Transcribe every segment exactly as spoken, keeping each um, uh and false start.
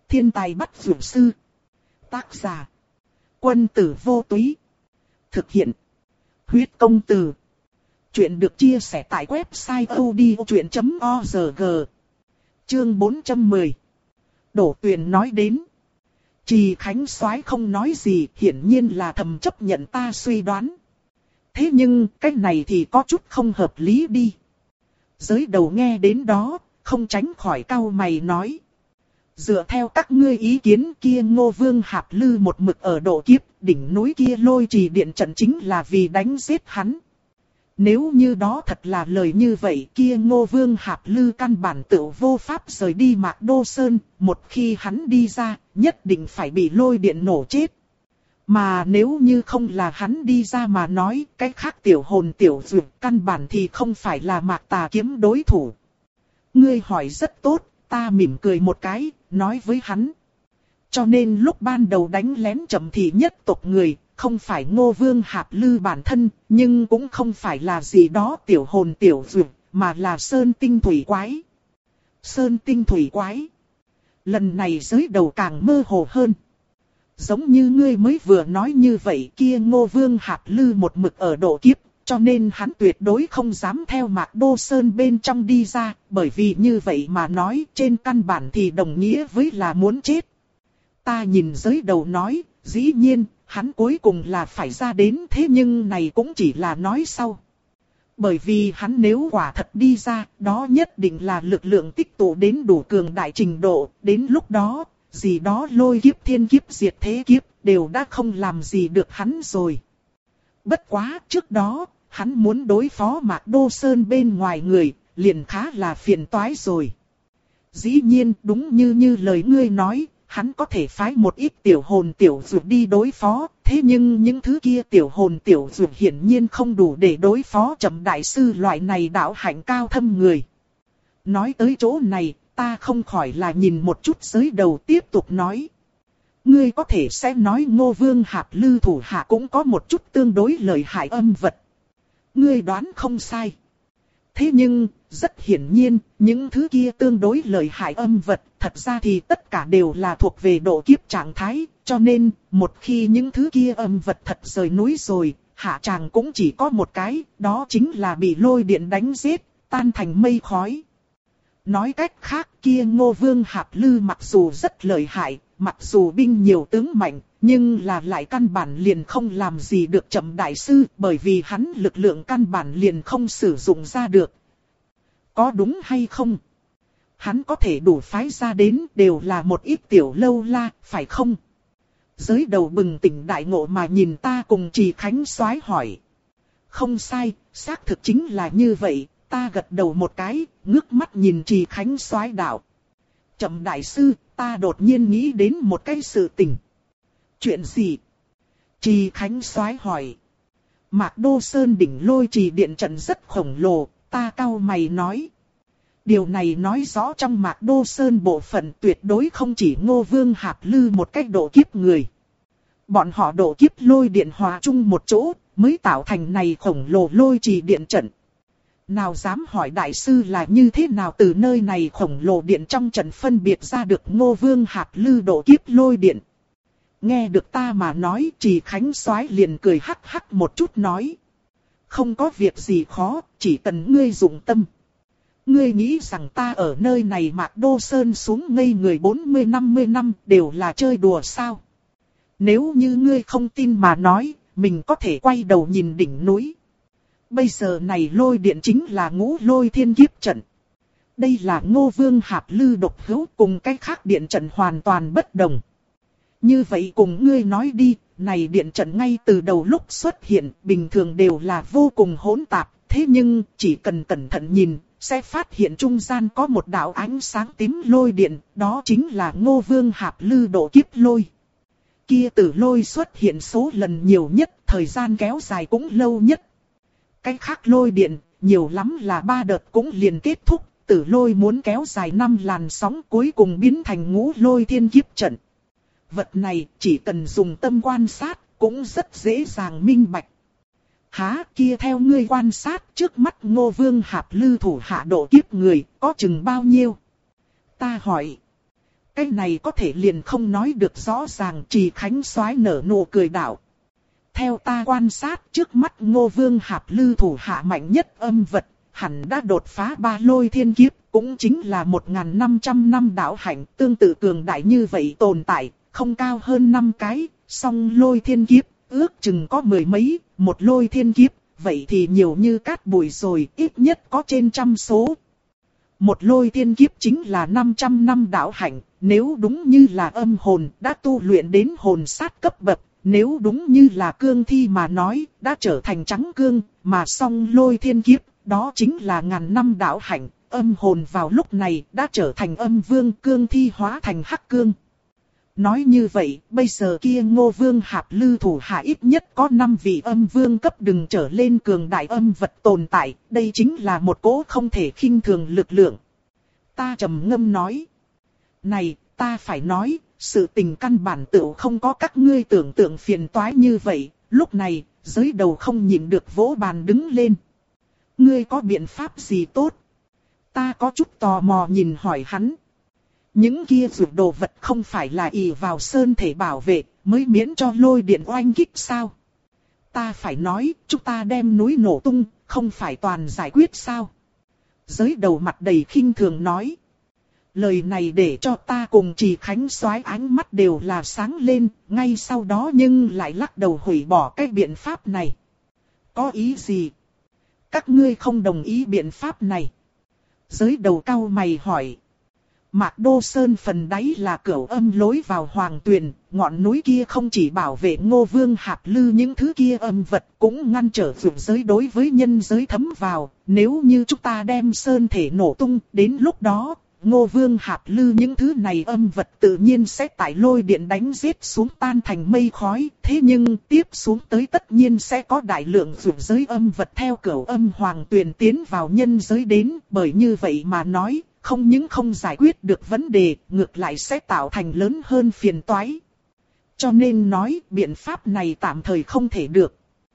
Thiên tài bắt dược sư. Tác giả. Quân tử vô túy. Thực hiện. Huyết công từ. Chuyện được chia sẻ tại website odchuyện chấm org. Chương bốn trăm mười. Đỗ Tuyền nói đến. Trì Khánh soái không nói gì, hiển nhiên là thầm chấp nhận ta suy đoán. Thế nhưng, cái này thì có chút không hợp lý đi. Giới đầu nghe đến đó, không tránh khỏi cau mày nói. Dựa theo các ngươi ý kiến kia, Ngô Vương Hạp Lư một mực ở độ kiếp, đỉnh núi kia lôi trì điện trận chính là vì đánh giết hắn. Nếu như đó thật là lời như vậy, kia Ngô Vương Hạp Lư căn bản tự vô pháp rời đi Mạc Đô Sơn, một khi hắn đi ra, nhất định phải bị lôi điện nổ chết. Mà nếu như không là hắn đi ra mà nói, cái khác tiểu hồn tiểu dược căn bản thì không phải là Mạc Tà Kiếm đối thủ. Ngươi hỏi rất tốt, ta mỉm cười một cái, nói với hắn. Cho nên lúc ban đầu đánh lén chậm thì nhất tộc người, không phải Ngô Vương Hạp Lư bản thân, nhưng cũng không phải là gì đó tiểu hồn tiểu dược, mà là Sơn Tinh Thủy Quái. Sơn Tinh Thủy Quái. Lần này giới đầu càng mơ hồ hơn. Giống như ngươi mới vừa nói như vậy, kia Ngô Vương Hạp Lư một mực ở độ kiếp, cho nên hắn tuyệt đối không dám theo Mạc Đô Sơn bên trong đi ra, bởi vì như vậy mà nói trên căn bản thì đồng nghĩa với là muốn chết. Ta nhìn giới đầu nói, dĩ nhiên, hắn cuối cùng là phải ra đến, thế nhưng này cũng chỉ là nói sau. Bởi vì hắn nếu quả thật đi ra, đó nhất định là lực lượng tích tụ đến đủ cường đại trình độ, đến lúc đó, gì đó lôi kiếp thiên kiếp diệt thế kiếp, đều đã không làm gì được hắn rồi. Bất quá, trước đó, hắn muốn đối phó Mạc Đô Sơn bên ngoài người, liền khá là phiền toái rồi. Dĩ nhiên, đúng như như lời ngươi nói, hắn có thể phái một ít tiểu hồn tiểu dược đi đối phó, thế nhưng những thứ kia tiểu hồn tiểu dược hiển nhiên không đủ để đối phó Trầm đại sư loại này đạo hạnh cao thâm người. Nói tới chỗ này, ta không khỏi là nhìn một chút giới đầu tiếp tục nói. Ngươi có thể sẽ nói Ngô Vương Hạp Lư thủ hạ cũng có một chút tương đối lợi hại âm vật. Ngươi đoán không sai. Thế nhưng, rất hiển nhiên, những thứ kia tương đối lợi hại âm vật, thật ra thì tất cả đều là thuộc về độ kiếp trạng thái, cho nên, một khi những thứ kia âm vật thật rời núi rồi, hạ tràng cũng chỉ có một cái, đó chính là bị lôi điện đánh giết, tan thành mây khói. Nói cách khác, kia Ngô Vương Hạp Lư mặc dù rất lợi hại, mặc dù binh nhiều tướng mạnh, nhưng là lại căn bản liền không làm gì được Trầm đại sư, bởi vì hắn lực lượng căn bản liền không sử dụng ra được. Có đúng hay không? Hắn có thể đủ phái ra đến đều là một ít tiểu lâu la, phải không? Giới đầu bừng tỉnh đại ngộ mà nhìn ta cùng Trì Khánh soái hỏi. Không sai, xác thực chính là như vậy, ta gật đầu một cái, ngước mắt nhìn Trì Khánh soái đạo. Trầm đại sư, ta đột nhiên nghĩ đến một cái sự tình. Chuyện gì? Trì Khánh soái hỏi. Mạc Đô Sơn đỉnh lôi trì điện trận rất khổng lồ, ta cau mày nói. Điều này nói rõ trong Mạc Đô Sơn bộ phận tuyệt đối không chỉ Ngô Vương Hạp Lư một cách độ kiếp người. Bọn họ độ kiếp lôi điện hòa chung một chỗ, mới tạo thành này khổng lồ lôi trì điện trận. Nào dám hỏi đại sư là như thế nào từ nơi này khổng lồ điện trong trận phân biệt ra được Ngô Vương Hạp Lư độ kiếp lôi điện. Nghe được ta mà nói, Trì Khánh soái liền cười hắc hắc một chút nói. Không có việc gì khó, chỉ cần ngươi dụng tâm. Ngươi nghĩ rằng ta ở nơi này Mạc Đô Sơn xuống ngây người bốn mươi năm mươi năm đều là chơi đùa sao? Nếu như ngươi không tin mà nói, mình có thể quay đầu nhìn đỉnh núi. Bây giờ này lôi điện chính là ngũ lôi thiên kiếp trận. Đây là Ngô Vương Hạp Lư độc hữu, cùng cái khác điện trận hoàn toàn bất đồng. Như vậy cùng ngươi nói đi, này điện trận ngay từ đầu lúc xuất hiện, bình thường đều là vô cùng hỗn tạp, thế nhưng chỉ cần cẩn thận nhìn, sẽ phát hiện trung gian có một đạo ánh sáng tím lôi điện, đó chính là Ngô Vương Hạp Lư độ kiếp lôi. Kia tử lôi xuất hiện số lần nhiều nhất, thời gian kéo dài cũng lâu nhất. Cái khác lôi điện, nhiều lắm là ba đợt cũng liền kết thúc, tử lôi muốn kéo dài năm làn sóng cuối cùng biến thành ngũ lôi thiên kiếp trận. Vật này chỉ cần dùng tâm quan sát, cũng rất dễ dàng minh bạch. Há kia theo ngươi quan sát trước mắt Ngô Vương Hạp Lư thủ hạ độ kiếp người, có chừng bao nhiêu? Ta hỏi. cái này có thể liền không nói được rõ ràng. Trì Khánh Soái nở nụ cười đạo. Theo ta quan sát, trước mắt Ngô Vương Hạp Lư thủ hạ mạnh nhất âm vật, hẳn đã đột phá ba lôi thiên kiếp, cũng chính là một nghìn năm trăm năm đạo hạnh, tương tự cường đại như vậy tồn tại, không cao hơn năm cái, song lôi thiên kiếp, ước chừng có mười mấy, một lôi thiên kiếp, vậy thì nhiều như cát bụi rồi, ít nhất có trên trăm số. Một lôi thiên kiếp chính là năm trăm năm đạo hạnh, nếu đúng như là âm hồn, đã tu luyện đến hồn sát cấp bậc. Nếu đúng như là cương thi mà nói, đã trở thành trắng cương, mà song lôi thiên kiếp, đó chính là ngàn năm đạo hạnh, âm hồn vào lúc này đã trở thành âm vương, cương thi hóa thành hắc cương. Nói như vậy, bây giờ kia Ngô Vương Hạp Lư thủ hạ ít nhất có năm vị âm vương cấp đừng trở lên cường đại âm vật tồn tại, đây chính là một cỗ không thể khinh thường lực lượng. Ta trầm ngâm nói, này, ta phải nói, sự tình căn bản tựu không có các ngươi tưởng tượng phiền toái như vậy. Lúc này, giới đầu không nhịn được vỗ bàn đứng lên. Ngươi có biện pháp gì tốt? Ta có chút tò mò nhìn hỏi hắn. Những kia vượt đồ vật không phải là ỷ vào sơn thể bảo vệ, mới miễn cho lôi điện oanh kích sao? Ta phải nói, chúng ta đem núi nổ tung, không phải toàn giải quyết sao? Giới đầu mặt đầy khinh thường nói. Lời này để cho ta cùng Trì Khánh Soái ánh mắt đều là sáng lên, ngay sau đó nhưng lại lắc đầu hủy bỏ cái biện pháp này. Có ý gì? Các ngươi không đồng ý biện pháp này. Giới đầu cau mày hỏi. Mạc Đô Sơn phần đáy là cửu âm lối vào Hoàng Tuyền, ngọn núi kia không chỉ bảo vệ Ngô Vương Hạp Lư những thứ kia âm vật, cũng ngăn trở vượt giới đối với nhân giới thấm vào. Nếu như chúng ta đem sơn thể nổ tung, đến lúc đó, Ngô Vương Hạp Lư những thứ này âm vật tự nhiên sẽ tải lôi điện đánh giết xuống tan thành mây khói. Thế nhưng tiếp xuống tới tất nhiên sẽ có đại lượng vượt giới âm vật theo cửu âm Hoàng Tuyền tiến vào nhân giới đến. Bởi như vậy mà nói, không những không giải quyết được vấn đề, ngược lại sẽ tạo thành lớn hơn phiền toái. Cho nên nói biện pháp này tạm thời không thể được.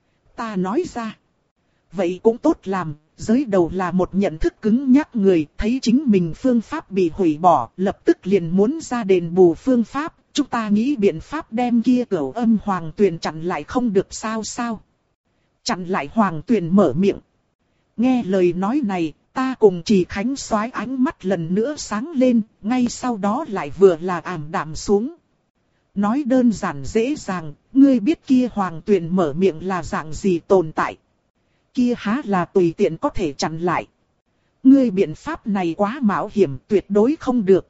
Ta nói ra. Vậy cũng tốt làm. Giới đầu là một nhận thức cứng nhắc người, thấy chính mình phương pháp bị hủy bỏ, lập tức liền muốn ra đền bù phương pháp. Chúng ta nghĩ biện pháp đem kia cửu âm Hoàng Tuyền chặn lại không được sao sao. Chặn lại Hoàng Tuyền mở miệng. Nghe lời nói này, ta cùng Trì Khánh Soái ánh mắt lần nữa sáng lên, ngay sau đó lại vừa là ảm đạm xuống. Nói đơn giản dễ dàng, ngươi biết kia Hoàng Tuyền mở miệng là dạng gì tồn tại. Kia há là tùy tiện có thể chặn lại. Ngươi biện pháp này quá mạo hiểm, tuyệt đối không được.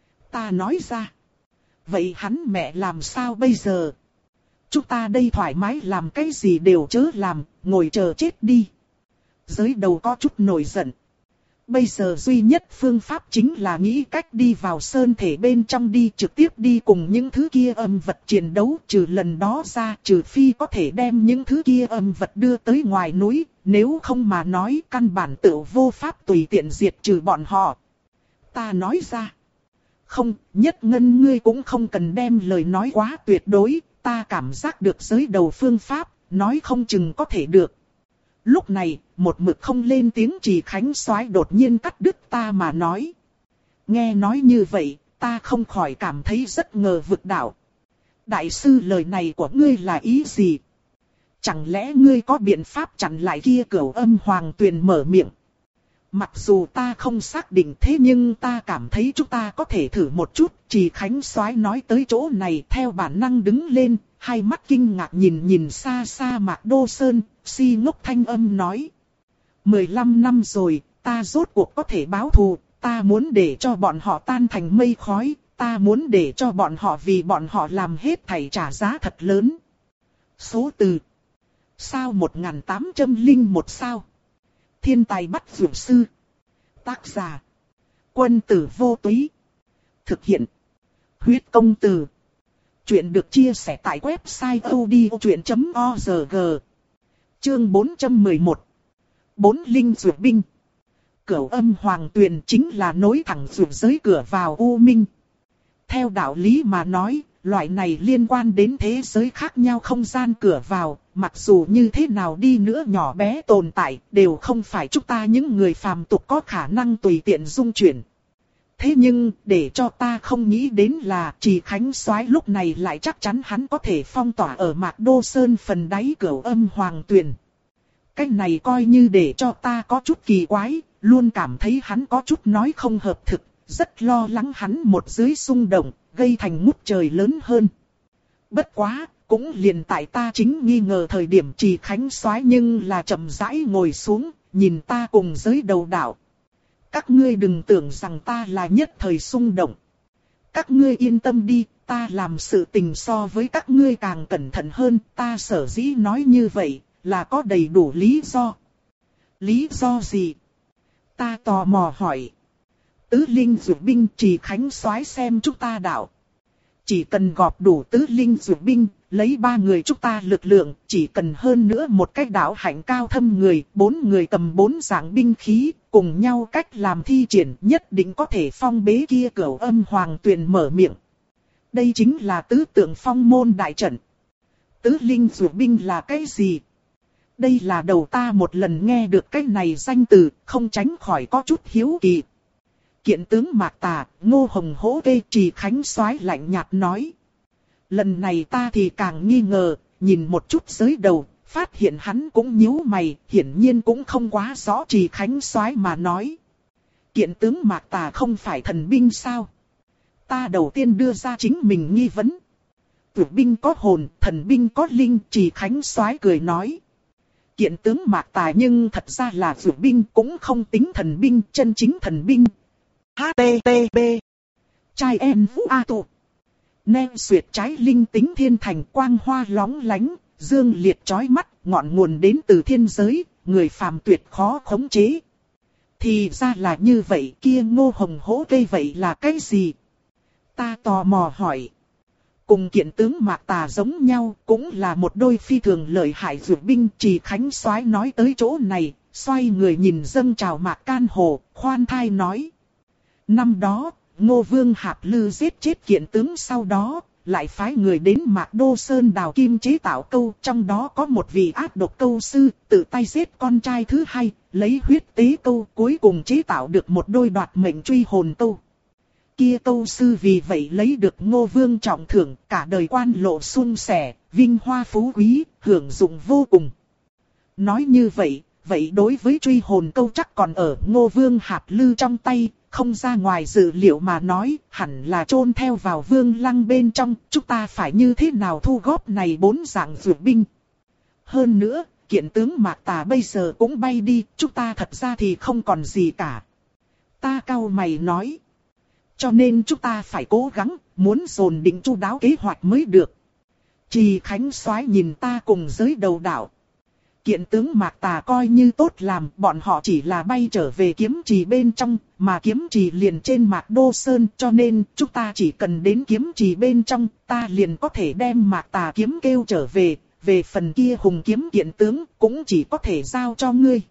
Ta nói ra. Vậy hắn mẹ làm sao bây giờ? Chúng ta đây thoải mái làm cái gì đều chớ làm, ngồi chờ chết đi. Giới đầu có chút nổi giận. Bây giờ duy nhất phương pháp chính là nghĩ cách đi vào sơn thể bên trong đi, trực tiếp đi cùng những thứ kia âm vật chiến đấu. Trừ lần đó ra, trừ phi có thể đem những thứ kia âm vật đưa tới ngoài núi, nếu không mà nói căn bản tự vô pháp tùy tiện diệt trừ bọn họ. Ta nói ra. Không, Nhất Ngân ngươi cũng không cần đem lời nói quá tuyệt đối, ta cảm giác được giới đầu phương pháp, nói không chừng có thể được. Lúc này, một mực không lên tiếng Trì Khánh Soái đột nhiên cắt đứt ta mà nói. Nghe nói như vậy, ta không khỏi cảm thấy rất ngờ vực đạo. Đại sư lời này của ngươi là ý gì? Chẳng lẽ ngươi có biện pháp chặn lại kia cửu âm Hoàng Tuyền mở miệng? Mặc dù ta không xác định thế nhưng ta cảm thấy chúng ta có thể thử một chút. Trì Khánh Soái nói tới chỗ này theo bản năng đứng lên, hai mắt kinh ngạc nhìn nhìn xa xa Mạc Đô Sơn, si ngốc thanh âm nói. mười lăm năm rồi, ta rốt cuộc có thể báo thù, ta muốn để cho bọn họ tan thành mây khói, ta muốn để cho bọn họ vì bọn họ làm hết thảy trả giá thật lớn. Số từ. Sao một nghìn tám trăm lẻ một sao? Thiên tài bắt dược sư. Tác giả. Quân tử vô túy. Thực hiện. Huyết công từ. Chuyện được chia sẻ tại website odchuyện chấm org. Chương bốn trăm mười một. Bốn linh dược binh. Cửu âm Hoàng Tuyền chính là nối thẳng dược giới cửa vào U Minh. Theo đạo lý mà nói, loại này liên quan đến thế giới khác nhau không gian cửa vào, mặc dù như thế nào đi nữa nhỏ bé tồn tại, đều không phải chúng ta những người phàm tục có khả năng tùy tiện dung chuyển. Thế nhưng, để cho ta không nghĩ đến là Trì Khánh Soái lúc này lại chắc chắn hắn có thể phong tỏa ở Mạc Đô Sơn phần đáy Cửu Âm Hoàng Tuyền. Cái này coi như để cho ta có chút kỳ quái, luôn cảm thấy hắn có chút nói không hợp thực, rất lo lắng hắn một dưới xung động, gây thành ngút trời lớn hơn. Bất quá, cũng liền tại ta chính nghi ngờ thời điểm Trì Khánh Soái nhưng là chậm rãi ngồi xuống, nhìn ta cùng giới đầu đạo. Các ngươi đừng tưởng rằng ta là nhất thời xung động. Các ngươi yên tâm đi, ta làm sự tình so với các ngươi càng cẩn thận hơn, ta sở dĩ nói như vậy, là có đầy đủ lý do. Lý do gì? Ta tò mò hỏi. Tứ linh dược binh Trì Khánh Soái xem chúng ta đạo. Chỉ cần gọp đủ tứ linh dược binh, lấy ba người chúng ta lực lượng, chỉ cần hơn nữa một cách đạo hạnh cao thâm người, bốn người cầm bốn dạng binh khí, cùng nhau cách làm thi triển nhất định có thể phong bế kia Cửu Âm Hoàng Tuyền mở miệng. Đây chính là tứ tượng phong môn đại trận. Tứ linh dược binh là cái gì? Đây là đầu ta một lần nghe được cái này danh từ, không tránh khỏi có chút hiếu kỳ. Kiện tướng Mạc Tà, Ngô Hồng hỗ kê Trì Khánh Soái lạnh nhạt nói. Lần này ta thì càng nghi ngờ, nhìn một chút giới đầu, phát hiện hắn cũng nhíu mày, hiển nhiên cũng không quá rõ Trì Khánh Soái mà nói. Kiện tướng Mạc Tà không phải thần binh sao? Ta đầu tiên đưa ra chính mình nghi vấn. Tử binh có hồn, thần binh có linh, Trì Khánh Soái cười nói. Kiện tướng Mạc Tà nhưng thật ra là tử binh cũng không tính thần binh, chân chính thần binh. hát tê tê pê Trai en vũ a tụ. Nem xuyệt trái linh tính thiên thành quang hoa lóng lánh, dương liệt chói mắt, ngọn nguồn đến từ thiên giới, người phàm tuyệt khó khống chế. Thì ra là như vậy, kia Ngô Hồng hỗ cây vậy là cái gì? Ta tò mò hỏi. Cùng kiện tướng Mạc Tà giống nhau, cũng là một đôi phi thường lợi hại dược binh. Trì Khánh Soái nói tới chỗ này, xoay người nhìn dâng trào Mạc Can Hồ, khoan thai nói. Năm đó, Ngô Vương Hạp Lư giết chết kiện tướng sau đó, lại phái người đến Mạc Đô Sơn đào kim chế tạo câu. Trong đó có một vị ác độc câu sư, tự tay giết con trai thứ hai, lấy huyết tế câu, cuối cùng chế tạo được một đôi đoạt mệnh truy hồn câu. Kia câu sư vì vậy lấy được Ngô Vương trọng thưởng, cả đời quan lộ suôn sẻ, vinh hoa phú quý, hưởng dụng vô cùng. Nói như vậy, vậy đối với truy hồn câu chắc còn ở Ngô Vương Hạp Lư trong tay, không ra ngoài dự liệu mà nói, hẳn là chôn theo vào vương lăng bên trong, chúng ta phải như thế nào thu góp này bốn dạng dược binh. Hơn nữa, kiện tướng Mạc Tà bây giờ cũng bay đi, chúng ta thật ra thì không còn gì cả. Ta cau mày nói. Cho nên chúng ta phải cố gắng, muốn dồn định chu đáo kế hoạch mới được. Trì Khánh Soái nhìn ta cùng giới đầu đạo. Kiện tướng Mạc Tà coi như tốt làm, bọn họ chỉ là bay trở về kiếm trì bên trong, mà kiếm trì liền trên Mạc Đô Sơn, cho nên chúng ta chỉ cần đến kiếm trì bên trong, ta liền có thể đem Mạc Tà kiếm kêu trở về, về phần kia hùng kiếm kiện tướng, cũng chỉ có thể giao cho ngươi.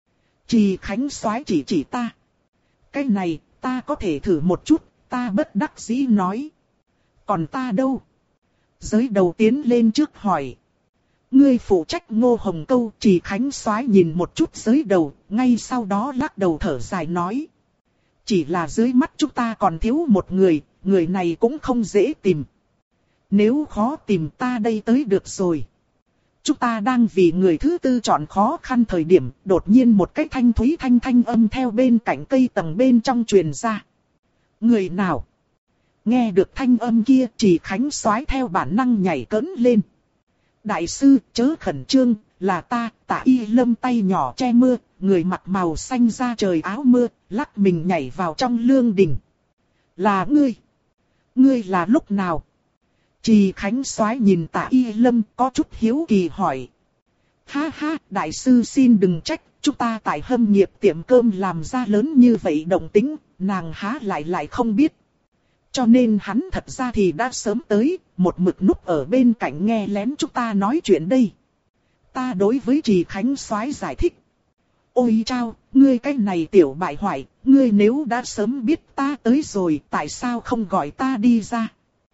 Trì Khánh Soái chỉ chỉ ta. Cái này, ta có thể thử một chút, ta bất đắc dĩ nói. Còn ta đâu? Giới đầu tiến lên trước hỏi. Ngươi phụ trách Ngô Hồng câu. Trì Khánh Soái nhìn một chút giới đầu, ngay sau đó lắc đầu thở dài nói. Chỉ là dưới mắt chúng ta còn thiếu một người, người này cũng không dễ tìm. Nếu khó tìm ta đây tới được rồi. Chúng ta đang vì người thứ tư chọn khó khăn thời điểm, đột nhiên một cái thanh thúy thanh thanh âm theo bên cạnh cây tầng bên trong truyền ra. Người nào? Nghe được thanh âm kia, Trì Khánh Soái theo bản năng nhảy cẫng lên. Đại sư, chớ khẩn trương, là ta, Tạ Y Lâm tay nhỏ che mưa, người mặc màu xanh da trời áo mưa, lắc mình nhảy vào trong lương đình. Là ngươi? Ngươi là lúc nào? Trì Khánh Soái nhìn Tạ Y Lâm có chút hiếu kỳ hỏi. Ha ha, đại sư xin đừng trách, chúng ta tại Hâm Nghiệp tiệm cơm làm ra lớn như vậy động tĩnh, nàng há lại lại không biết. Cho nên hắn thật ra thì đã sớm tới, một mực núp ở bên cạnh nghe lén chúng ta nói chuyện đây. Ta đối với Trì Khánh Soái giải thích. Ôi chao, ngươi cái này tiểu bại hoại, ngươi nếu đã sớm biết ta tới rồi, tại sao không gọi ta đi ra?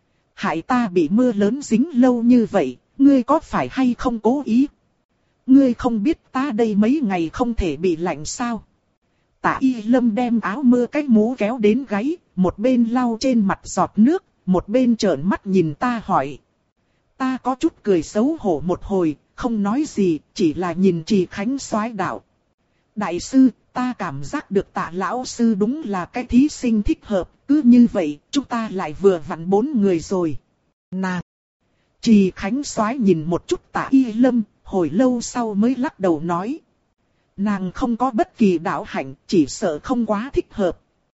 Hại ta bị mưa lớn dính lâu như vậy, ngươi có phải hay không cố ý? Ngươi không biết ta đây mấy ngày không thể bị lạnh sao? Tạ Y Lâm đem áo mưa cái mũ kéo đến gáy, một bên lau trên mặt giọt nước, một bên trợn mắt nhìn ta hỏi. Ta có chút cười xấu hổ một hồi, không nói gì, chỉ là nhìn Trì Khánh soái đạo. Đại sư, ta cảm giác được Tạ lão sư đúng là cái thí sinh thích hợp, cứ như vậy, chúng ta lại vừa vặn bốn người rồi. Nàng! Trì Khánh soái nhìn một chút Tạ Y Lâm, hồi lâu sau mới lắc đầu nói. Nàng không có bất kỳ đạo hạnh, chỉ sợ không quá thích hợp.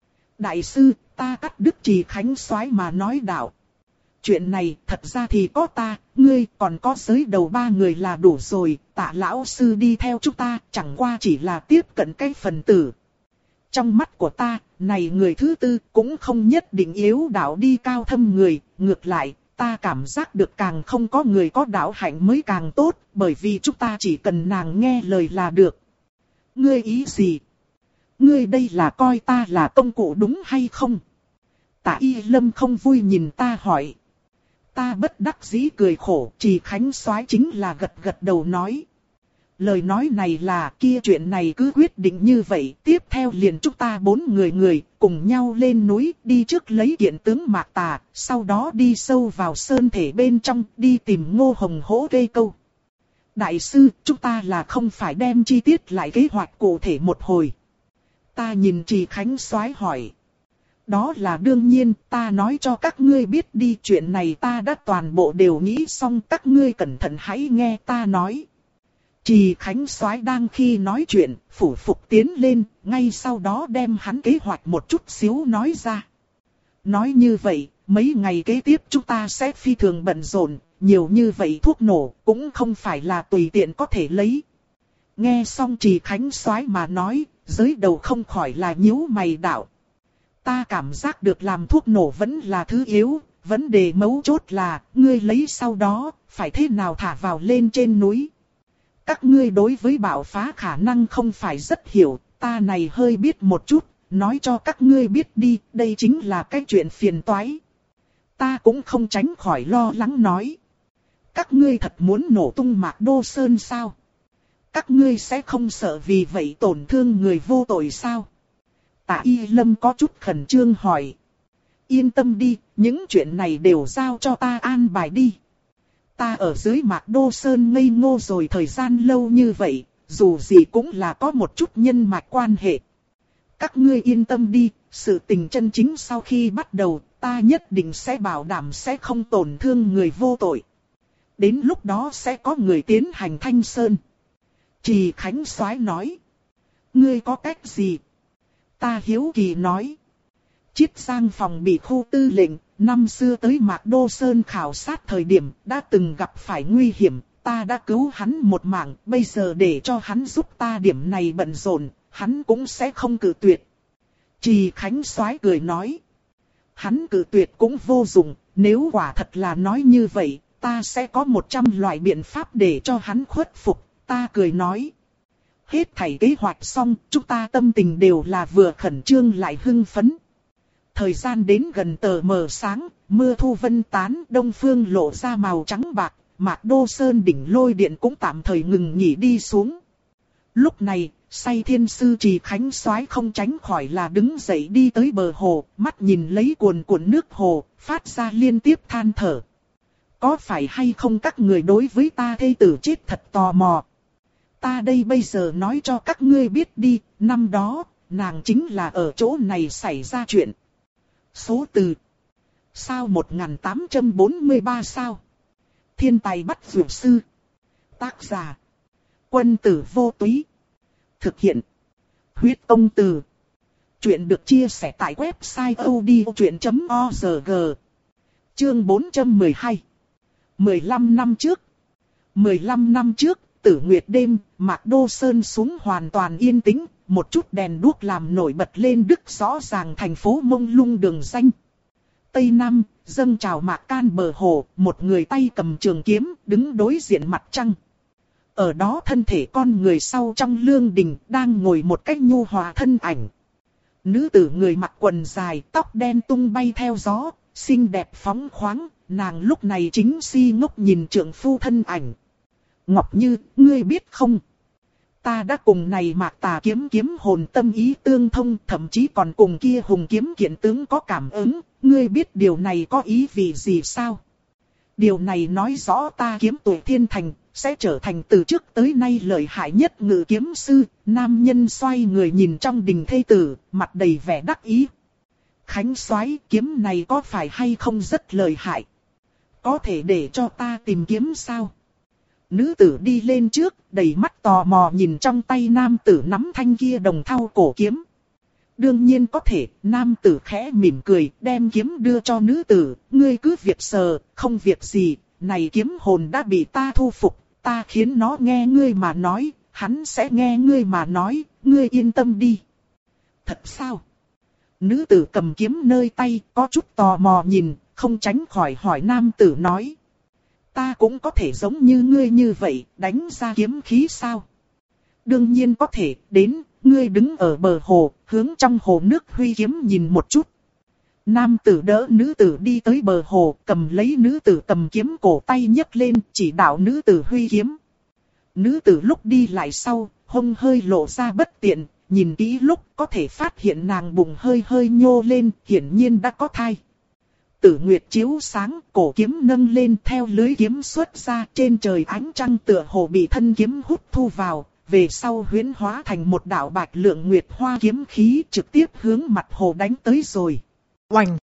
Đại sư, ta cắt đứt Trì Khánh soái mà nói đạo. Chuyện này thật ra thì có ta, ngươi còn có giới đầu ba người là đủ rồi, Tạ lão sư đi theo chúng ta chẳng qua chỉ là tiếp cận cái phần tử. Trong mắt của ta, này người thứ tư cũng không nhất định yếu đạo đi cao thâm người, ngược lại, ta cảm giác được càng không có người có đạo hạnh mới càng tốt, bởi vì chúng ta chỉ cần nàng nghe lời là được. Ngươi ý gì? Ngươi đây là coi ta là công cụ đúng hay không? Tạ Y Lâm không vui nhìn ta hỏi. Ta bất đắc dĩ cười khổ, Trì Khánh soái chính là gật gật đầu nói. Lời nói này là kia chuyện này cứ quyết định như vậy, tiếp theo liền chúng ta bốn người người cùng nhau lên núi, đi trước lấy kiện tướng Mạc Tà, sau đó đi sâu vào sơn thể bên trong, đi tìm Ngô Hồng hỗ gây câu. Đại sư, chúng ta là không phải đem chi tiết lại kế hoạch cụ thể một hồi. Ta nhìn Trì Khánh soái hỏi. Đó là đương nhiên, ta nói cho các ngươi biết đi, chuyện này ta đã toàn bộ đều nghĩ xong, các ngươi cẩn thận hãy nghe ta nói. Trì Khánh soái đang khi nói chuyện, phủ phục tiến lên, ngay sau đó đem hắn kế hoạch một chút xíu nói ra. Nói như vậy, mấy ngày kế tiếp chúng ta sẽ phi thường bận rộn, nhiều như vậy thuốc nổ cũng không phải là tùy tiện có thể lấy. Nghe xong Trì Khánh soái mà nói, giới đầu không khỏi là nhíu mày đạo. Ta cảm giác được làm thuốc nổ vẫn là thứ yếu, vấn đề mấu chốt là, ngươi lấy sau đó, phải thế nào thả vào lên trên núi. Các ngươi đối với bạo phá khả năng không phải rất hiểu, ta này hơi biết một chút, nói cho các ngươi biết đi, đây chính là cái chuyện phiền toái. Ta cũng không tránh khỏi lo lắng nói. Các ngươi thật muốn nổ tung Mạc Đô Sơn sao? Các ngươi sẽ không sợ vì vậy tổn thương người vô tội sao? Tạ Y Lâm có chút khẩn trương hỏi. Yên tâm đi, những chuyện này đều giao cho ta an bài đi. Ta ở dưới Mạc Đô Sơn ngây ngô rồi thời gian lâu như vậy, dù gì cũng là có một chút nhân mạch quan hệ. Các ngươi yên tâm đi, sự tình chân chính sau khi bắt đầu, ta nhất định sẽ bảo đảm sẽ không tổn thương người vô tội. Đến lúc đó sẽ có người tiến hành thanh sơn. Trì Khánh soái nói. Ngươi có cách gì? Ta hiếu kỳ nói. Chiết Giang phòng bị khu tư lệnh, năm xưa tới Mạc Đô Sơn khảo sát thời điểm đã từng gặp phải nguy hiểm, ta đã cứu hắn một mạng, bây giờ để cho hắn giúp ta điểm này bận rộn, hắn cũng sẽ không cự tuyệt. Trì Khánh soái cười nói. Hắn cự tuyệt cũng vô dụng, nếu quả thật là nói như vậy, ta sẽ có một trăm loại biện pháp để cho hắn khuất phục, ta cười nói. Hết thảy kế hoạch xong, chúng ta tâm tình đều là vừa khẩn trương lại hưng phấn. Thời gian đến gần tờ mờ sáng, mưa thu vân tán, đông phương lộ ra màu trắng bạc, Mạc Đô Sơn đỉnh lôi điện cũng tạm thời ngừng nghỉ đi xuống. Lúc này, say thiên sư Trì Khánh soái không tránh khỏi là đứng dậy đi tới bờ hồ, mắt nhìn lấy cuồn cuộn nước hồ, phát ra liên tiếp than thở. Có phải hay không các người đối với ta thê tử chết thật tò mò? Ta đây bây giờ nói cho các ngươi biết đi, năm đó, nàng chính là ở chỗ này xảy ra chuyện. Số từ. Sao một nghìn tám trăm bốn mươi ba sao? Thiên tài bắt dược sư. Tác giả. Quân tử vô túy. Thực hiện. Huyết công từ. Chuyện được chia sẻ tại website odchuyện chấm org. Chương bốn trăm mười hai. mười lăm năm trước. mười lăm năm trước, Tử Nguyệt đêm, Mạc Đô Sơn xuống hoàn toàn yên tĩnh, một chút đèn đuốc làm nổi bật lên đứt rõ ràng thành phố mông lung đường danh. Tây Nam, dâng trào Mạc Can bờ hồ, một người tay cầm trường kiếm, đứng đối diện mặt trăng. Ở đó thân thể con người sau trong lương đình, đang ngồi một cách nhu hòa thân ảnh. Nữ tử người mặc quần dài, tóc đen tung bay theo gió, xinh đẹp phóng khoáng, nàng lúc này chính si ngốc nhìn trượng phu thân ảnh. Ngọc Như, ngươi biết không? ta đã cùng này Mạc Tà kiếm kiếm hồn tâm ý tương thông, thậm chí còn cùng kia hùng kiếm kiện tướng có cảm ứng, ngươi biết điều này có ý vị gì sao? Điều này nói rõ ta kiếm tuổi thiên thành, sẽ trở thành từ trước tới nay lợi hại nhất ngự kiếm sư. Nam nhân xoay người nhìn trong đình thê tử, mặt đầy vẻ đắc ý. Khánh soái, kiếm này có phải hay không rất lợi hại? Có thể để cho ta tìm kiếm sao? Nữ tử đi lên trước, đầy mắt tò mò nhìn trong tay nam tử nắm thanh kia đồng thau cổ kiếm. Đương nhiên có thể, nam tử khẽ mỉm cười, đem kiếm đưa cho nữ tử, ngươi cứ việc sờ, không việc gì, này kiếm hồn đã bị ta thu phục, ta khiến nó nghe ngươi mà nói, hắn sẽ nghe ngươi mà nói, ngươi yên tâm đi. Thật sao? Nữ tử cầm kiếm nơi tay, có chút tò mò nhìn, không tránh khỏi hỏi nam tử nói. Ta cũng có thể giống như ngươi như vậy, đánh ra kiếm khí sao? Đương nhiên có thể, đến, ngươi đứng ở bờ hồ, hướng trong hồ nước huy kiếm nhìn một chút. Nam tử đỡ nữ tử đi tới bờ hồ, cầm lấy nữ tử cầm kiếm cổ tay nhấc lên, chỉ đạo nữ tử huy kiếm. Nữ tử lúc đi lại sau, hông hơi lộ ra bất tiện, nhìn kỹ lúc có thể phát hiện nàng bụng hơi hơi nhô lên, hiển nhiên đã có thai. Tử nguyệt chiếu sáng, cổ kiếm nâng lên theo lưới kiếm xuất ra, trên trời ánh trăng tựa hồ bị thân kiếm hút thu vào, về sau huyễn hóa thành một đạo bạch lượng nguyệt hoa kiếm khí trực tiếp hướng mặt hồ đánh tới rồi. Oành!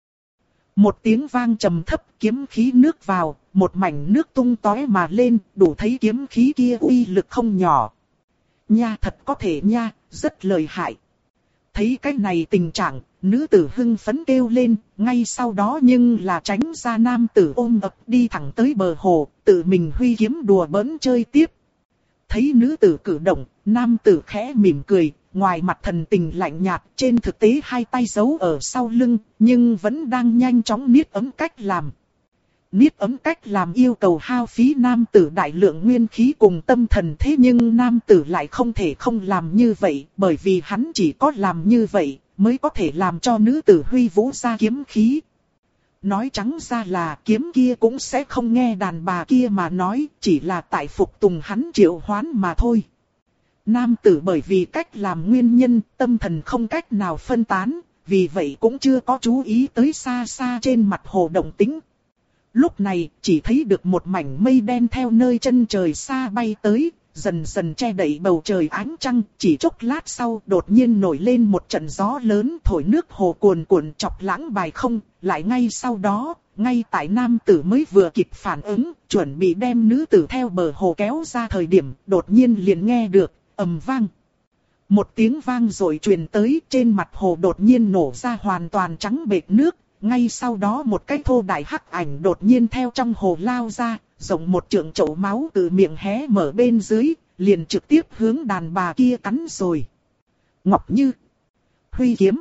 Một tiếng vang trầm thấp, kiếm khí nước vào, một mảnh nước tung tóe mà lên, đủ thấy kiếm khí kia uy lực không nhỏ. Nha, thật có thể nha, rất lợi hại. Thấy cái này tình trạng, nữ tử hưng phấn kêu lên, ngay sau đó nhưng là tránh ra nam tử ôm ập đi thẳng tới bờ hồ, tự mình huy kiếm đùa bỡn chơi tiếp. Thấy nữ tử cử động, nam tử khẽ mỉm cười, ngoài mặt thần tình lạnh nhạt, trên thực tế hai tay giấu ở sau lưng, nhưng vẫn đang nhanh chóng niết ấm cách làm. Niết ấm cách làm yêu cầu hao phí nam tử đại lượng nguyên khí cùng tâm thần, thế nhưng nam tử lại không thể không làm như vậy, bởi vì hắn chỉ có làm như vậy mới có thể làm cho nữ tử huy vũ ra kiếm khí. Nói trắng ra là kiếm kia cũng sẽ không nghe đàn bà kia mà nói, chỉ là tại phục tùng hắn triệu hoán mà thôi. Nam tử bởi vì cách làm nguyên nhân, tâm thần không cách nào phân tán, vì vậy cũng chưa có chú ý tới xa xa trên mặt hồ động tĩnh. Lúc này, chỉ thấy được một mảnh mây đen theo nơi chân trời xa bay tới, dần dần che đậy bầu trời ánh trăng, chỉ chốc lát sau đột nhiên nổi lên một trận gió lớn thổi nước hồ cuồn cuộn chọc lãng bài không, lại ngay sau đó, ngay tại nam tử mới vừa kịp phản ứng, chuẩn bị đem nữ tử theo bờ hồ kéo ra thời điểm, đột nhiên liền nghe được, ầm vang. Một tiếng vang rồi truyền tới, trên mặt hồ đột nhiên nổ ra hoàn toàn trắng bệch nước, ngay sau đó một cái thô đại hắc ảnh đột nhiên theo trong hồ lao ra, rộng một trượng chậu máu từ miệng hé mở bên dưới, liền trực tiếp hướng đàn bà kia cắn rồi. Ngọc Như, huy kiếm.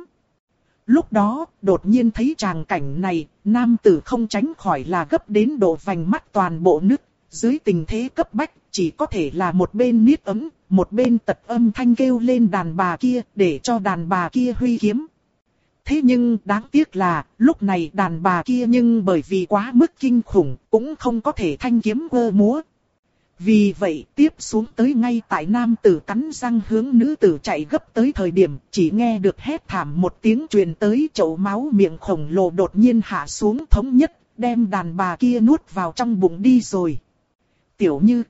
Lúc đó, đột nhiên thấy tràng cảnh này, nam tử không tránh khỏi là gấp đến độ vành mắt toàn bộ nứt, dưới tình thế cấp bách, chỉ có thể là một bên niết ấm, một bên tật âm thanh kêu lên đàn bà kia, để cho đàn bà kia huy kiếm. Thế nhưng đáng tiếc là, lúc này đàn bà kia nhưng bởi vì quá mức kinh khủng, cũng không có thể thanh kiếm quơ múa. Vì vậy tiếp xuống tới ngay tại nam tử cắn răng hướng nữ tử chạy gấp tới thời điểm, chỉ nghe được hét thảm một tiếng truyền tới, chậu máu miệng khổng lồ đột nhiên hạ xuống thống nhất, đem đàn bà kia nuốt vào trong bụng đi rồi. Tiểu Như,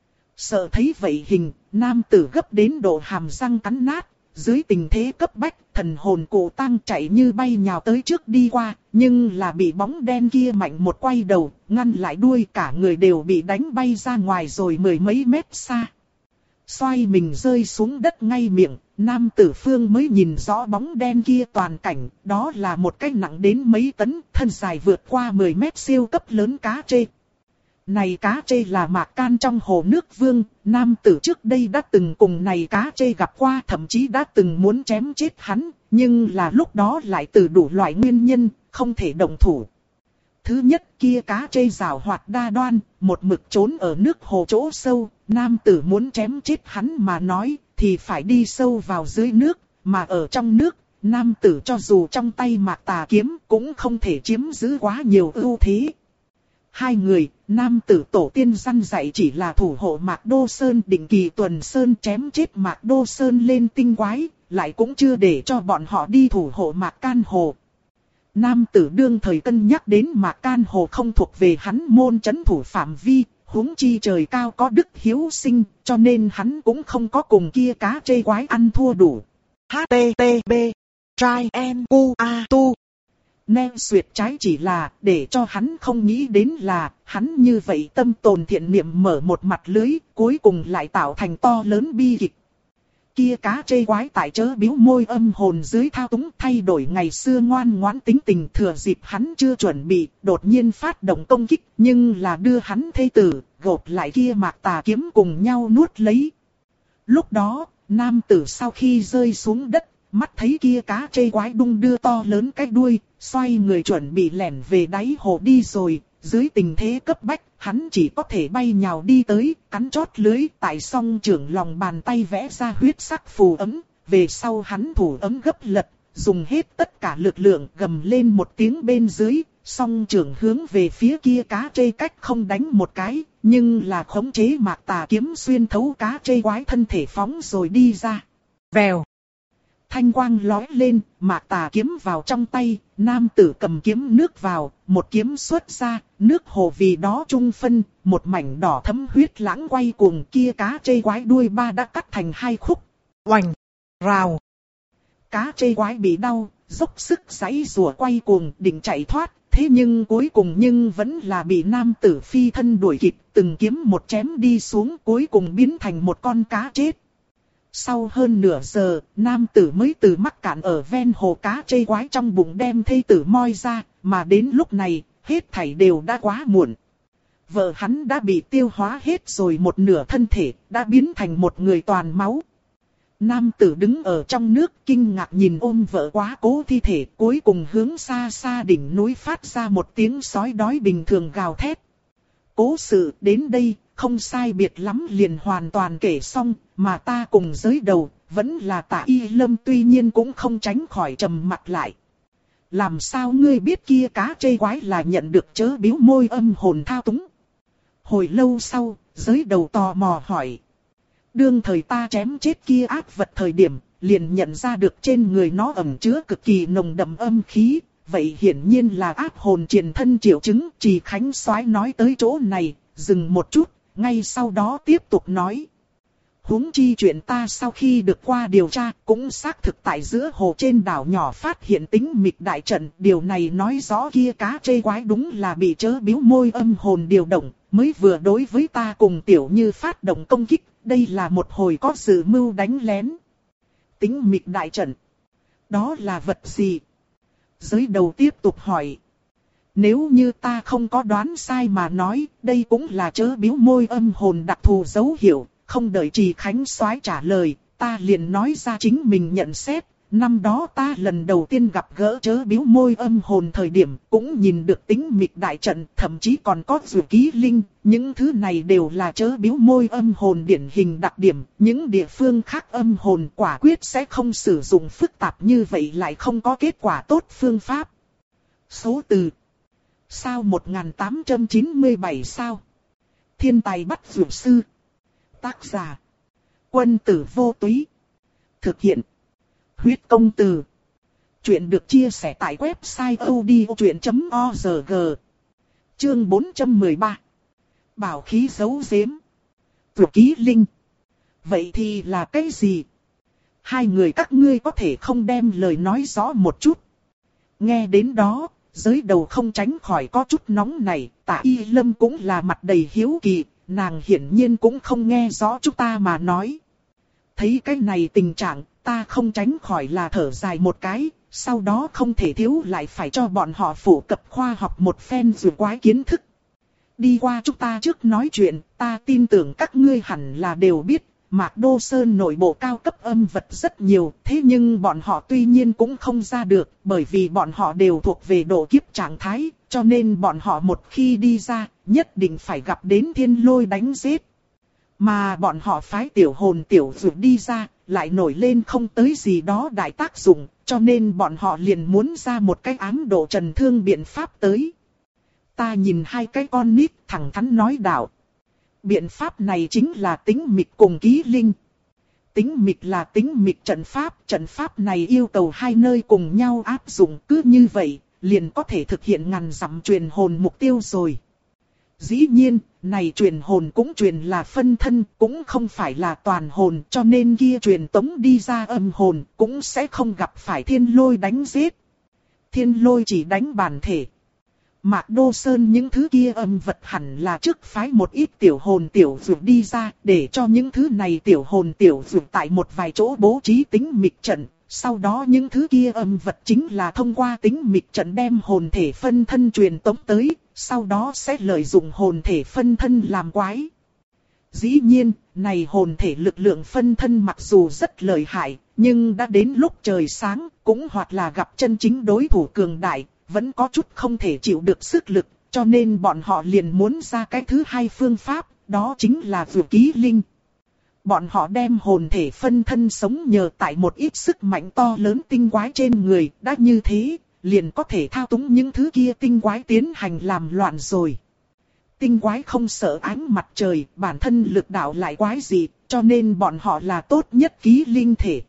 sợ thấy vậy hình, nam tử gấp đến độ hàm răng cắn nát. Dưới tình thế cấp bách, thần hồn cổ tăng chạy như bay nhào tới trước đi qua, nhưng là bị bóng đen kia mạnh một quay đầu, ngăn lại đuôi, cả người đều bị đánh bay ra ngoài rồi mười mấy mét xa. Xoay mình rơi xuống đất ngay miệng, nam tử phương mới nhìn rõ bóng đen kia toàn cảnh, đó là một cái nặng đến mấy tấn, thân dài vượt qua mười mét siêu cấp lớn cá trê. Này cá trê là Mạc Can trong hồ nước vương, nam tử trước đây đã từng cùng này cá trê gặp qua, thậm chí đã từng muốn chém chết hắn, nhưng là lúc đó lại từ đủ loại nguyên nhân, không thể động thủ. Thứ nhất, kia cá trê giảo hoạt đa đoan, một mực trốn ở nước hồ chỗ sâu, nam tử muốn chém chết hắn mà nói, thì phải đi sâu vào dưới nước, mà ở trong nước, nam tử cho dù trong tay Mạc Tà kiếm cũng không thể chiếm giữ quá nhiều ưu thế. Hai người, nam tử tổ tiên răn dạy chỉ là thủ hộ Mạc Đô Sơn, định kỳ tuần sơn chém chết Mạc Đô Sơn lên tinh quái, lại cũng chưa để cho bọn họ đi thủ hộ Mạc Can Hồ. Nam tử đương thời cân nhắc đến Mạc Can Hồ không thuộc về hắn môn trấn thủ phạm vi, huống chi trời cao có đức hiếu sinh, cho nên hắn cũng không có cùng kia cá trê quái ăn thua đủ. H T T B Trai En Cu A Tu Nên duyệt trái chỉ là để cho hắn không nghĩ đến là hắn như vậy tâm tồn thiện niệm mở một mặt lưới, cuối cùng lại tạo thành to lớn bi kịch. Kia cá trê quái tại chớ biếu môi âm hồn dưới thao túng thay đổi ngày xưa ngoan ngoãn tính tình, thừa dịp hắn chưa chuẩn bị, đột nhiên phát động công kích, nhưng là đưa hắn thê tử, gộp lại kia Mạc Tà kiếm cùng nhau nuốt lấy. Lúc đó, nam tử sau khi rơi xuống đất, mắt thấy kia cá trê quái đung đưa to lớn cái đuôi, xoay người chuẩn bị lẻn về đáy hồ đi rồi, dưới tình thế cấp bách, hắn chỉ có thể bay nhào đi tới, cắn chót lưới, tại song trưởng lòng bàn tay vẽ ra huyết sắc phù ấm, về sau hắn thủ ấm gấp lật, dùng hết tất cả lực lượng gầm lên một tiếng bên dưới, song trưởng hướng về phía kia cá trê cách không đánh một cái, nhưng là khống chế Mạc Tà kiếm xuyên thấu cá trê quái thân thể phóng rồi đi ra. Vèo. Thanh quang lói lên, Mạc Tà kiếm vào trong tay, nam tử cầm kiếm nước vào, một kiếm xuất ra, nước hồ vì đó trung phân, một mảnh đỏ thấm huyết lãng quay cuồng, kia cá trê quái đuôi ba đã cắt thành hai khúc. Oành, rào. Cá trê quái bị đau, dốc sức giãy giụa quay cuồng, định chạy thoát, thế nhưng cuối cùng nhưng vẫn là bị nam tử phi thân đuổi kịp, từng kiếm một chém đi xuống, cuối cùng biến thành một con cá chết. Sau hơn nửa giờ, nam tử mới từ mắc cạn ở ven hồ cá trê quái trong bụng đem thê tử moi ra, mà đến lúc này, hết thảy đều đã quá muộn. Vợ hắn đã bị tiêu hóa hết rồi, một nửa thân thể, đã biến thành một người toàn máu. Nam tử đứng ở trong nước kinh ngạc nhìn ôm vợ quá cố thi thể, cuối cùng hướng xa xa đỉnh núi phát ra một tiếng sói đói bình thường gào thét. Cố sự đến đây, không sai biệt lắm liền hoàn toàn kể xong, mà ta cùng giới đầu, vẫn là Tạ Y Lâm, tuy nhiên cũng không tránh khỏi trầm mặt lại. Làm sao ngươi biết kia cá trê quái là nhận được chớ biếu môi âm hồn thao túng? Hồi lâu sau, giới đầu tò mò hỏi. Đương thời ta chém chết kia ác vật thời điểm, liền nhận ra được trên người nó ẩn chứa cực kỳ nồng đậm âm khí. Vậy hiển nhiên là ác hồn truyền thân triệu chứng. Trì Khánh Soái nói tới chỗ này, dừng một chút, ngay sau đó tiếp tục nói. Huống chi chuyện ta sau khi được qua điều tra, cũng xác thực tại giữa hồ trên đảo nhỏ phát hiện tính mịch đại trận. Điều này nói rõ kia cá trê quái đúng là bị chớ biếu môi âm hồn điều động, mới vừa đối với ta cùng Tiểu Như phát động công kích. Đây là một hồi có dự mưu đánh lén. Tính mịch đại trận, đó là vật gì? Giới đầu tiếp tục hỏi. Nếu như ta không có đoán sai mà nói, đây cũng là chớ biếu môi âm hồn đặc thù dấu hiệu. Không đợi Trì Khánh Soái trả lời, ta liền nói ra chính mình nhận xét. Năm đó ta lần đầu tiên gặp gỡ chớ biếu môi âm hồn thời điểm, cũng nhìn được tính mịch đại trận, thậm chí còn có dụ ký linh. Những thứ này đều là chớ biếu môi âm hồn điển hình đặc điểm. Những địa phương khác âm hồn quả quyết sẽ không sử dụng phức tạp như vậy, lại không có kết quả tốt phương pháp. Số từ sao một nghìn tám trăm chín mươi bảy sao? Thiên tài bắt dụ sư. Tác giả Quân Tử Vô Túy. Thực hiện Huyết Công Từ. Chuyện được chia sẻ tại website odchuyện chấm org. Chương bốn trăm mười ba. Bảo khí giấu giếm. Tuyệt ký linh. Vậy thì là cái gì? Hai người các ngươi có thể không đem lời nói rõ một chút? Nghe đến đó, giới đầu không tránh khỏi có chút nóng này. Tạ Y Lâm cũng là mặt đầy hiếu kỳ. Nàng hiển nhiên cũng không nghe rõ chúng ta mà nói. Thấy cái này tình trạng, ta không tránh khỏi là thở dài một cái, sau đó không thể thiếu lại phải cho bọn họ phổ cập khoa học một phen dù quái kiến thức. Đi qua chúng ta trước nói chuyện, ta tin tưởng các ngươi hẳn là đều biết, Mạc Đô Sơn nội bộ cao cấp âm vật rất nhiều, thế nhưng bọn họ tuy nhiên cũng không ra được, bởi vì bọn họ đều thuộc về độ kiếp trạng thái, cho nên bọn họ một khi đi ra, nhất định phải gặp đến thiên lôi đánh giết. Mà bọn họ phái tiểu hồn tiểu dụ đi ra, lại nổi lên không tới gì đó đại tác dụng, cho nên bọn họ liền muốn ra một cái ám độ trần thương biện pháp tới. Ta nhìn hai cái con nít thẳng thắn nói đạo. Biện pháp này chính là tính mịch cùng ký linh. Tính mịch là tính mịch trận pháp, trận pháp này yêu cầu hai nơi cùng nhau áp dụng, cứ như vậy, liền có thể thực hiện ngàn dặm truyền hồn mục tiêu rồi. Dĩ nhiên, này truyền hồn cũng truyền là phân thân, cũng không phải là toàn hồn, cho nên kia truyền tống đi ra âm hồn, cũng sẽ không gặp phải thiên lôi đánh giết. Thiên lôi chỉ đánh bản thể. Mạc Đô Sơn những thứ kia âm vật hẳn là trước phái một ít tiểu hồn tiểu dược đi ra, để cho những thứ này tiểu hồn tiểu dược tại một vài chỗ bố trí tính mịch trận. Sau đó những thứ kia âm vật chính là thông qua tính mịch trận đem hồn thể phân thân truyền tống tới, sau đó sẽ lợi dụng hồn thể phân thân làm quái. Dĩ nhiên, này hồn thể lực lượng phân thân mặc dù rất lợi hại, nhưng đã đến lúc trời sáng, cũng hoặc là gặp chân chính đối thủ cường đại, vẫn có chút không thể chịu được sức lực, cho nên bọn họ liền muốn ra cái thứ hai phương pháp, đó chính là vượt ký linh. Bọn họ đem hồn thể phân thân sống nhờ tại một ít sức mạnh to lớn tinh quái trên người, đã như thế, liền có thể thao túng những thứ kia tinh quái tiến hành làm loạn rồi. Tinh quái không sợ ánh mặt trời, bản thân lực đạo lại quái gì, cho nên bọn họ là tốt nhất ký linh thể.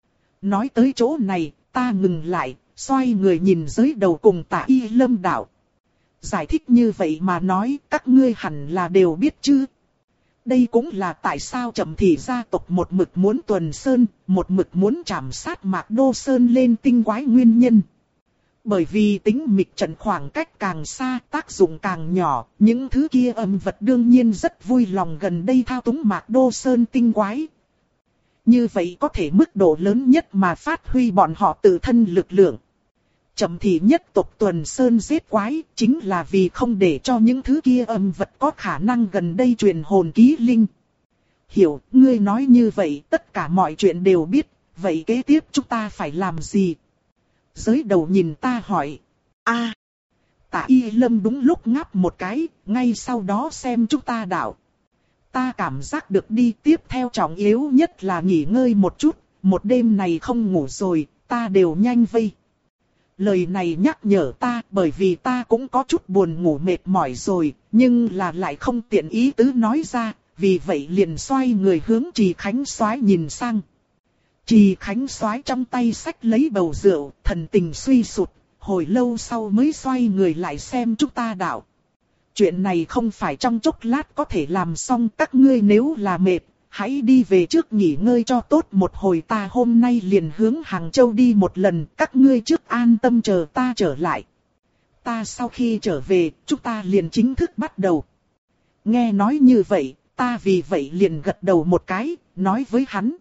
Nói tới chỗ này, ta ngừng lại, xoay người nhìn giới đầu cùng Tạ Y Lâm đạo. Giải thích như vậy mà nói, các ngươi hẳn là đều biết chứ. Đây cũng là tại sao Trầm Thị gia tộc một mực muốn tuần sơn, một mực muốn trảm sát Mạc Đô Sơn lên tinh quái nguyên nhân. Bởi vì tính mịch trận khoảng cách càng xa, tác dụng càng nhỏ, những thứ kia âm vật đương nhiên rất vui lòng gần đây thao túng Mạc Đô Sơn tinh quái. Như vậy có thể mức độ lớn nhất mà phát huy bọn họ tự thân lực lượng. Trầm Thị nhất tộc tuần sơn giết quái, chính là vì không để cho những thứ kia âm vật có khả năng gần đây truyền hồn ký linh. Hiểu, ngươi nói như vậy, tất cả mọi chuyện đều biết, vậy kế tiếp chúng ta phải làm gì? Giới đầu nhìn ta hỏi. A, à, Tạ Y Lâm đúng lúc ngáp một cái, ngay sau đó xem chúng ta đạo. Ta cảm giác được đi tiếp theo trọng yếu nhất là nghỉ ngơi một chút, một đêm này không ngủ rồi, ta đều nhanh vây. Lời này nhắc nhở ta bởi vì ta cũng có chút buồn ngủ mệt mỏi rồi, nhưng là lại không tiện ý tứ nói ra, vì vậy liền xoay người hướng Trì Khánh Soái nhìn sang. Trì Khánh Soái trong tay xách lấy bầu rượu, thần tình suy sụt, hồi lâu sau mới xoay người lại xem chúng ta đạo. Chuyện này không phải trong chốc lát có thể làm xong, các ngươi nếu là mệt, hãy đi về trước nghỉ ngơi cho tốt một hồi, ta hôm nay liền hướng Hàng Châu đi một lần, các ngươi trước an tâm chờ ta trở lại. Ta sau khi trở về, chúng ta liền chính thức bắt đầu. Nghe nói như vậy, ta vì vậy liền gật đầu một cái, nói với hắn.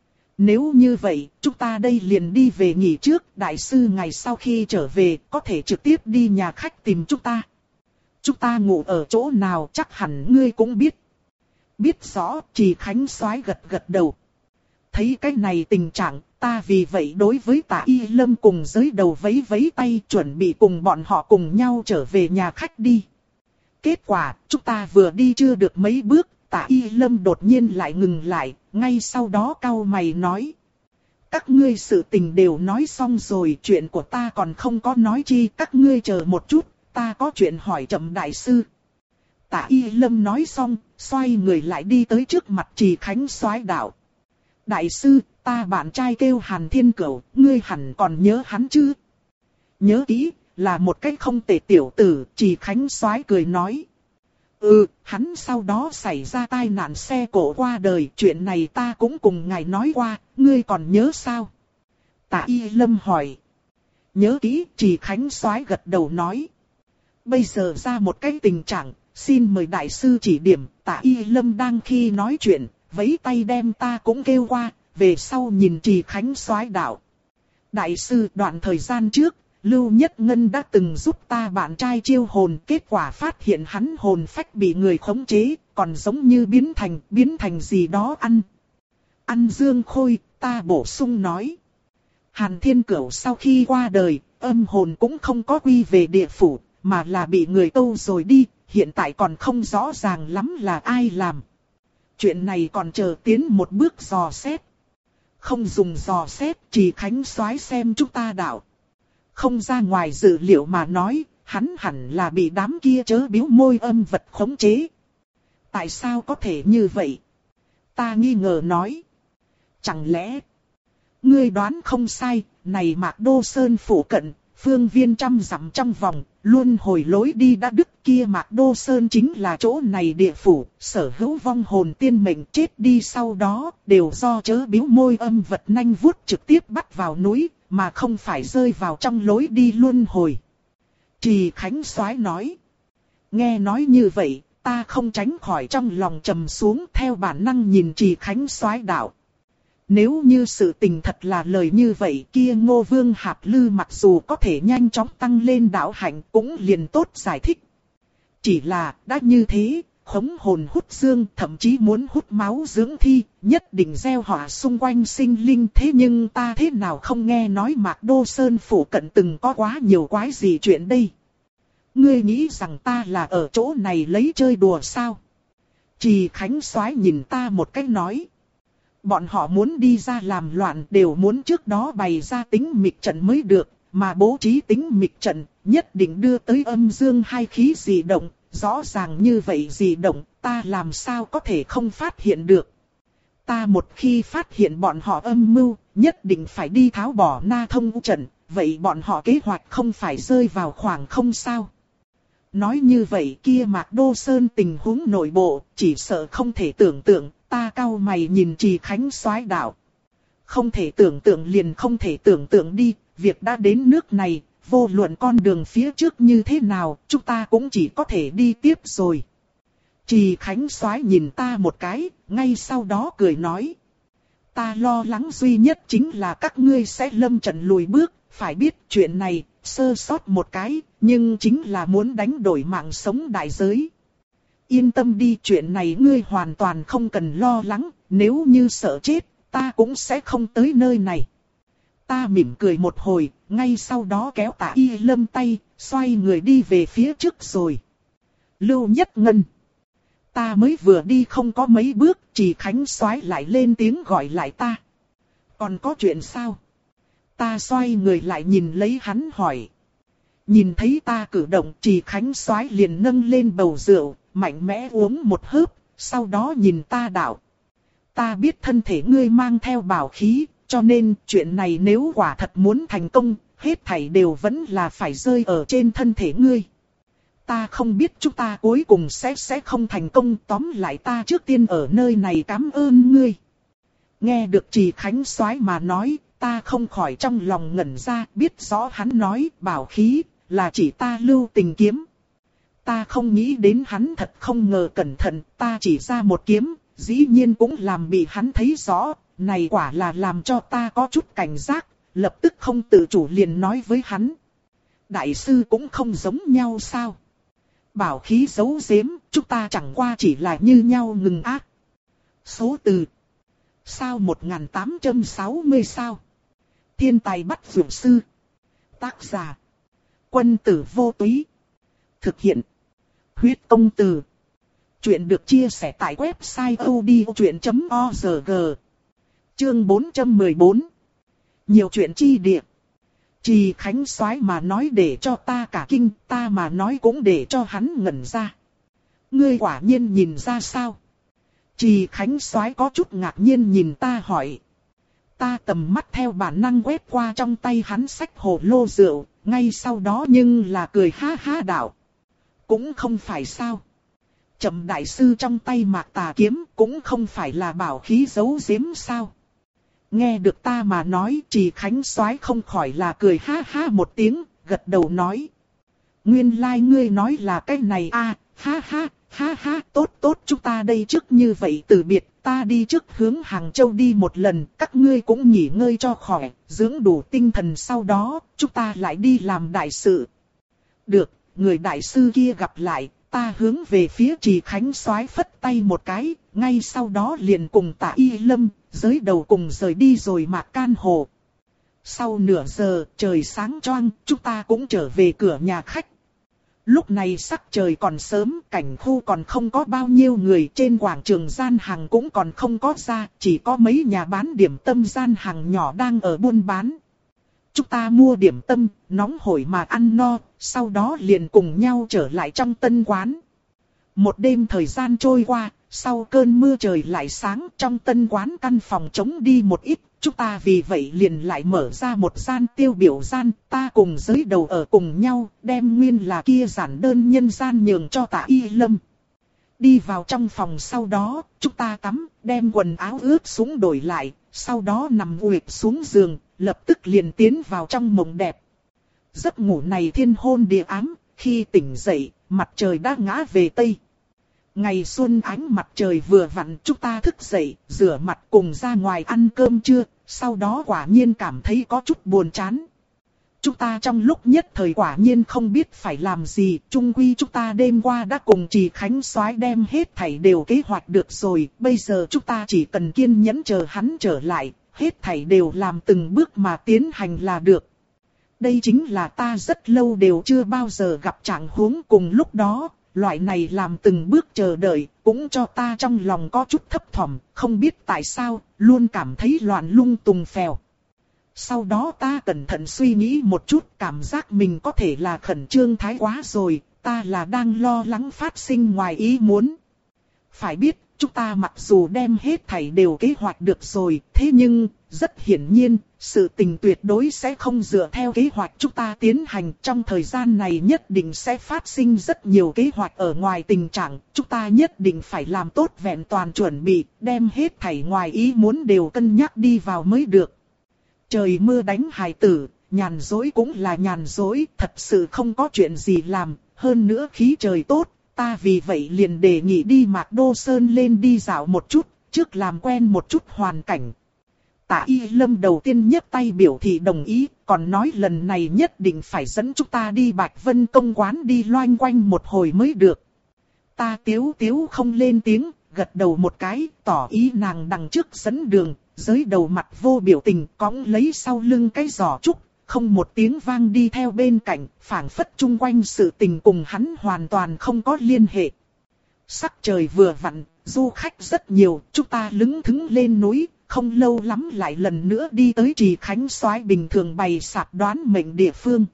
Nếu như vậy, chúng ta đây liền đi về nghỉ trước, đại sư ngày sau khi trở về, có thể trực tiếp đi nhà khách tìm chúng ta. Chúng ta ngủ ở chỗ nào chắc hẳn ngươi cũng biết. Biết rõ, Trì Khánh Soái gật gật đầu. Thấy cái này tình trạng, ta vì vậy đối với Tạ Y Lâm cùng giới đầu vẫy vẫy tay chuẩn bị cùng bọn họ cùng nhau trở về nhà khách đi. Kết quả, chúng ta vừa đi chưa được mấy bước, Tạ Y Lâm đột nhiên lại ngừng lại, ngay sau đó cau mày nói. Các ngươi sự tình đều nói xong rồi, chuyện của ta còn không có nói chi, các ngươi chờ một chút, ta có chuyện hỏi Trầm đại sư. Tạ Y Lâm nói xong, xoay người lại đi tới trước mặt Trì Khánh Soái đạo. Đại sư, ta bạn trai kêu Hàn Thiên Cửu, ngươi hẳn còn nhớ hắn chứ? Nhớ kỹ, là một cái không tệ tiểu tử, Trì Khánh Soái cười nói. Ừ, hắn sau đó xảy ra tai nạn xe cộ qua đời, chuyện này ta cũng cùng ngài nói qua, ngươi còn nhớ sao? Tạ Y Lâm hỏi. Nhớ kỹ, Trì Khánh Soái gật đầu nói. Bây giờ ra một cái tình trạng, xin mời đại sư chỉ điểm. Tạ Y Lâm đang khi nói chuyện, vẫy tay đem ta cũng kêu qua, về sau nhìn Trì Khánh Soái đạo. Đại sư, đoạn thời gian trước, Lưu Nhất Ngân đã từng giúp ta bạn trai chiêu hồn, kết quả phát hiện hắn hồn phách bị người khống chế, còn giống như biến thành, biến thành gì đó ăn. Ăn dương khôi, ta bổ sung nói. Hàn Thiên Cửu sau khi qua đời, âm hồn cũng không có quy về địa phủ, mà là bị người tâu rồi đi, hiện tại còn không rõ ràng lắm là ai làm. Chuyện này còn chờ tiến một bước dò xét. Không dùng dò xét, Trì Khánh Soái xem chúng ta đạo. Không ra ngoài dự liệu mà nói, hắn hẳn là bị đám kia chớ biếu môi âm vật khống chế. Tại sao có thể như vậy? Ta nghi ngờ nói. Chẳng lẽ... Ngươi đoán không sai, này Mạc Đô Sơn phủ cận, phương viên trăm dặm trong vòng, luôn hồi lối đi đã đứt kia Mạc Đô Sơn chính là chỗ này địa phủ, sở hữu vong hồn tiên mệnh chết đi sau đó, đều do chớ biếu môi âm vật nanh vuốt trực tiếp bắt vào núi, mà không phải rơi vào trong lối đi luân hồi. Trì Khánh Soái nói. Nghe nói như vậy, ta không tránh khỏi trong lòng trầm xuống theo bản năng nhìn Trì Khánh Soái đạo. Nếu như sự tình thật là lời như vậy kia Ngô Vương Hạp Lư mặc dù có thể nhanh chóng tăng lên đạo hạnh cũng liền tốt giải thích. Chỉ là đã như thế, khống hồn hút dương thậm chí muốn hút máu dưỡng thi, nhất định gieo họa xung quanh sinh linh thế nhưng ta thế nào không nghe nói Mạc Đô Sơn phủ cận từng có quá nhiều quái gì chuyện đây. Ngươi nghĩ rằng ta là ở chỗ này lấy chơi đùa sao? Trì Khánh Soái nhìn ta một cái nói. Bọn họ muốn đi ra làm loạn đều muốn trước đó bày ra tính mịch trận mới được, mà bố trí tính mịch trận nhất định đưa tới âm dương hai khí dị động, rõ ràng như vậy dị động ta làm sao có thể không phát hiện được. Ta một khi phát hiện bọn họ âm mưu, nhất định phải đi tháo bỏ na thông trận, vậy bọn họ kế hoạch không phải rơi vào khoảng không sao. Nói như vậy kia Mạc Đô Sơn tình huống nội bộ, chỉ sợ không thể tưởng tượng. Ta cau mày nhìn Trì Khánh Soái đạo. Không thể tưởng tượng liền không thể tưởng tượng đi, việc đã đến nước này, vô luận con đường phía trước như thế nào, chúng ta cũng chỉ có thể đi tiếp rồi. Trì Khánh Soái nhìn ta một cái, ngay sau đó cười nói. Ta lo lắng duy nhất chính là các ngươi sẽ lâm trận lùi bước, phải biết chuyện này, sơ sót một cái, nhưng chính là muốn đánh đổi mạng sống đại giới. Yên tâm đi, chuyện này ngươi hoàn toàn không cần lo lắng, nếu như sợ chết, ta cũng sẽ không tới nơi này. Ta mỉm cười một hồi, ngay sau đó kéo Tạ Y Lâm tay, xoay người đi về phía trước rồi. Lưu Nhất Ngân. Ta mới vừa đi không có mấy bước, Trì Khánh Soái lại lên tiếng gọi lại ta. Còn có chuyện sao? Ta xoay người lại nhìn lấy hắn hỏi. Nhìn thấy ta cử động, Trì Khánh Soái liền nâng lên bầu rượu, mạnh mẽ uống một hớp, sau đó nhìn ta đạo. Ta biết thân thể ngươi mang theo bảo khí, cho nên chuyện này nếu quả thật muốn thành công, hết thảy đều vẫn là phải rơi ở trên thân thể ngươi. Ta không biết chúng ta cuối cùng sẽ sẽ không thành công, tóm lại ta trước tiên ở nơi này cảm ơn ngươi. Nghe được Trì Khánh Soái mà nói, ta không khỏi trong lòng ngẩn ra, biết rõ hắn nói bảo khí là chỉ ta Lưu Tình kiếm. Ta không nghĩ đến hắn thật không ngờ cẩn thận, ta chỉ ra một kiếm, dĩ nhiên cũng làm bị hắn thấy rõ, này quả là làm cho ta có chút cảnh giác, lập tức không tự chủ liền nói với hắn. Đại sư cũng không giống nhau sao? Bảo khí giấu giếm, chúng ta chẳng qua chỉ là như nhau ngừng ác. Số từ. Sao một nghìn tám trăm sáu mươi sao? Thiên tài bắt dược sư. Tác giả. Quân tử vô túy. Thực hiện. Huyết công từ. Chuyện được chia sẻ tại website odchuyện chấm org. Chương bốn trăm mười bốn. Nhiều chuyện chi địa. Trì Khánh Soái mà nói để cho ta cả kinh, ta mà nói cũng để cho hắn ngẩn ra. Ngươi quả nhiên nhìn ra sao? Trì Khánh Soái có chút ngạc nhiên nhìn ta hỏi. Ta tầm mắt theo bản năng quét qua trong tay hắn xách hồ lô rượu, ngay sau đó nhưng là cười ha ha đạo. Cũng không phải sao. Trầm đại sư trong tay Mạc Tà kiếm cũng không phải là bảo khí giấu giếm sao. Nghe được ta mà nói, Trì Khánh Soái không khỏi là cười ha ha một tiếng, gật đầu nói. Nguyên lai like ngươi nói là cái này a, à, ha ha, ha ha, tốt tốt, chúng ta đây trước như vậy từ biệt, ta đi trước hướng Hàng Châu đi một lần, các ngươi cũng nghỉ ngơi cho khỏe, dưỡng đủ tinh thần, sau đó, chúng ta lại đi làm đại sự. Được, người đại sư kia gặp lại. Ta hướng về phía Trì Khánh Soái phất tay một cái, ngay sau đó liền cùng Tạ Y Lâm, giới đầu cùng rời đi rồi Mạc Can Hồ. Sau nửa giờ, trời sáng choang, chúng ta cũng trở về cửa nhà khách. Lúc này sắc trời còn sớm, cảnh khu còn không có bao nhiêu người, trên quảng trường gian hàng cũng còn không có ra, chỉ có mấy nhà bán điểm tâm gian hàng nhỏ đang ở buôn bán. chúng ta mua điểm tâm, nóng hổi mà ăn no, sau đó liền cùng nhau trở lại trong tân quán. Một đêm thời gian trôi qua, sau cơn mưa trời lại sáng, trong tân quán căn phòng trống đi một ít, chúng ta vì vậy liền lại mở ra một gian tiêu biểu gian, ta cùng giới đầu ở cùng nhau, đem nguyên là kia giản đơn nhân gian nhường cho Tạ Y Lâm. Đi vào trong phòng sau đó, chúng ta tắm, đem quần áo ướt sũng đổi lại, sau đó nằm uỵp xuống giường, lập tức liền tiến vào trong mộng đẹp. Giấc ngủ này thiên hôn địa ám, khi tỉnh dậy, mặt trời đã ngã về Tây. Ngày xuân ánh mặt trời vừa vặn, chúng ta thức dậy, rửa mặt cùng ra ngoài ăn cơm trưa, sau đó quả nhiên cảm thấy có chút buồn chán. Chúng ta trong lúc nhất thời quả nhiên không biết phải làm gì, chung quy chúng ta đêm qua đã cùng Trì Khánh Soái đem hết thảy đều kế hoạch được rồi, bây giờ chúng ta chỉ cần kiên nhẫn chờ hắn trở lại, hết thảy đều làm từng bước mà tiến hành là được. Đây chính là ta rất lâu đều chưa bao giờ gặp trạng huống cùng lúc đó, loại này làm từng bước chờ đợi, cũng cho ta trong lòng có chút thấp thỏm, không biết tại sao, luôn cảm thấy loạn lung tung phèo. Sau đó ta cẩn thận suy nghĩ một chút, cảm giác mình có thể là khẩn trương thái quá rồi, ta là đang lo lắng phát sinh ngoài ý muốn. Phải biết, chúng ta mặc dù đem hết thảy đều kế hoạch được rồi, thế nhưng, rất hiển nhiên, sự tình tuyệt đối sẽ không dựa theo kế hoạch chúng ta tiến hành. Trong thời gian này nhất định sẽ phát sinh rất nhiều kế hoạch ở ngoài tình trạng, chúng ta nhất định phải làm tốt vẹn toàn chuẩn bị, đem hết thảy ngoài ý muốn đều cân nhắc đi vào mới được. Trời mưa đánh hài tử, nhàn dối cũng là nhàn dối, thật sự không có chuyện gì làm, hơn nữa khí trời tốt, ta vì vậy liền đề nghị đi Mạc Đô Sơn lên đi dạo một chút, trước làm quen một chút hoàn cảnh. Tạ Y Lâm đầu tiên nhấc tay biểu thị đồng ý, còn nói lần này nhất định phải dẫn chúng ta đi Bạch Vân Công quán đi loanh quanh một hồi mới được. Ta tiếu tiếu không lên tiếng, gật đầu một cái, tỏ ý nàng đằng trước dẫn đường, giới đầu mặt vô biểu tình cõng lấy sau lưng cái giỏ trúc, không một tiếng vang đi theo bên cạnh, phảng phất chung quanh sự tình cùng hắn hoàn toàn không có liên hệ. Sắc trời vừa vặn, du khách rất nhiều, chúng ta lững thững lên núi, không lâu lắm lại lần nữa đi tới Trì Khánh Soái bình thường bày sạp đoán mệnh địa phương.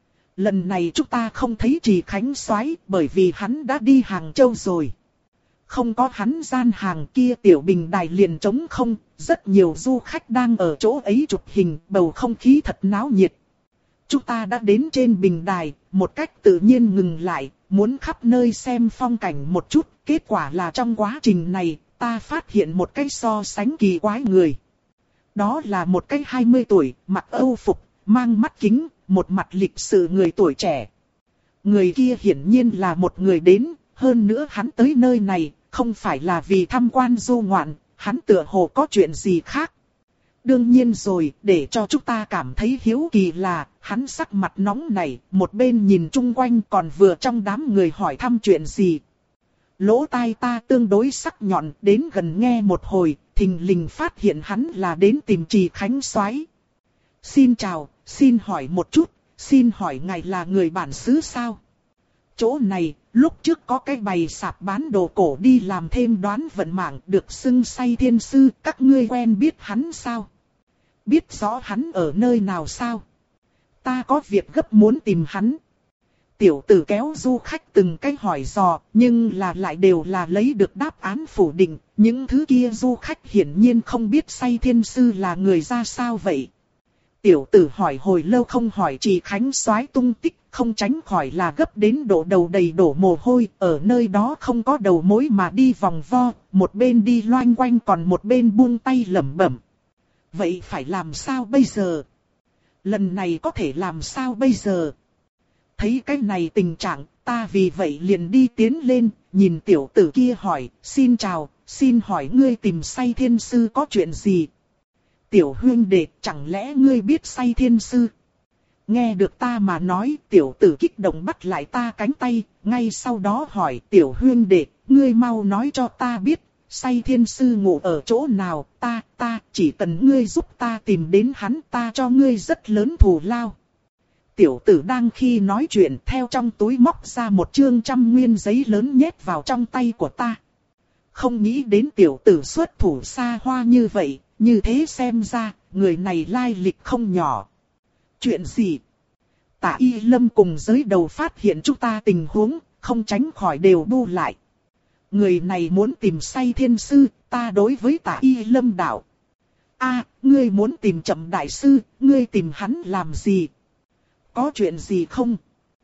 Lần này chúng ta không thấy Trì Khánh Soái bởi vì hắn đã đi Hàng Châu rồi. Không có hắn gian hàng kia tiểu bình đài liền trống không, rất nhiều du khách đang ở chỗ ấy chụp hình, bầu không khí thật náo nhiệt. Chúng ta đã đến trên bình đài, một cách tự nhiên ngừng lại, muốn khắp nơi xem phong cảnh một chút, kết quả là trong quá trình này, ta phát hiện một cái so sánh kỳ quái người. Đó là một cái hai mươi tuổi, mặc âu phục, mang mắt kính, một mặt lịch sự người tuổi trẻ. Người kia hiển nhiên là một người đến, hơn nữa hắn tới nơi này, không phải là vì tham quan du ngoạn, hắn tựa hồ có chuyện gì khác. Đương nhiên rồi, để cho chúng ta cảm thấy hiếu kỳ là, hắn sắc mặt nóng nảy, một bên nhìn chung quanh còn vừa trong đám người hỏi thăm chuyện gì. Lỗ tai ta tương đối sắc nhọn, đến gần nghe một hồi, thình lình phát hiện hắn là đến tìm Trì Khánh Soái. Xin chào, xin hỏi một chút, xin hỏi ngài là người bản xứ sao? Chỗ này, lúc trước có cái bày sạp bán đồ cổ đi làm thêm đoán vận mạng được xưng Say Thiên Sư, các ngươi quen biết hắn sao? Biết rõ hắn ở nơi nào sao? Ta có việc gấp muốn tìm hắn. Tiểu tử kéo du khách từng cái hỏi dò, nhưng là lại đều là lấy được đáp án phủ định. Những thứ kia du khách hiển nhiên không biết Say Thiên Sư là người ra sao vậy. Tiểu tử hỏi hồi lâu không hỏi Trì Khánh Soái tung tích, không tránh khỏi là gấp đến độ đầu đầy đổ mồ hôi, ở nơi đó không có đầu mối mà đi vòng vo, một bên đi loanh quanh còn một bên buông tay lẩm bẩm. Vậy phải làm sao bây giờ? Lần này có thể làm sao bây giờ? Thấy cái này tình trạng, ta vì vậy liền đi tiến lên, nhìn tiểu tử kia hỏi, xin chào, xin hỏi ngươi tìm Say Thiên Sư có chuyện gì? Tiểu huynh đệ, chẳng lẽ ngươi biết Say Thiên Sư? Nghe được ta mà nói, tiểu tử kích động bắt lại ta cánh tay, ngay sau đó hỏi, tiểu huynh đệ, ngươi mau nói cho ta biết, Say Thiên Sư ngủ ở chỗ nào, ta, ta, chỉ cần ngươi giúp ta tìm đến hắn, ta cho ngươi rất lớn thù lao. Tiểu tử đang khi nói chuyện theo trong túi móc ra một chương trăm nguyên giấy lớn nhét vào trong tay của ta. Không nghĩ đến tiểu tử xuất thủ xa hoa như vậy, như thế xem ra, người này lai lịch không nhỏ. Chuyện gì? Tạ Y Lâm cùng giới đầu phát hiện chúng ta tình huống, không tránh khỏi đều bu lại. Người này muốn tìm Say Thiên Sư, ta đối với Tạ Y Lâm đạo. A, ngươi muốn tìm Trầm Đại Sư, ngươi tìm hắn làm gì? Có chuyện gì không?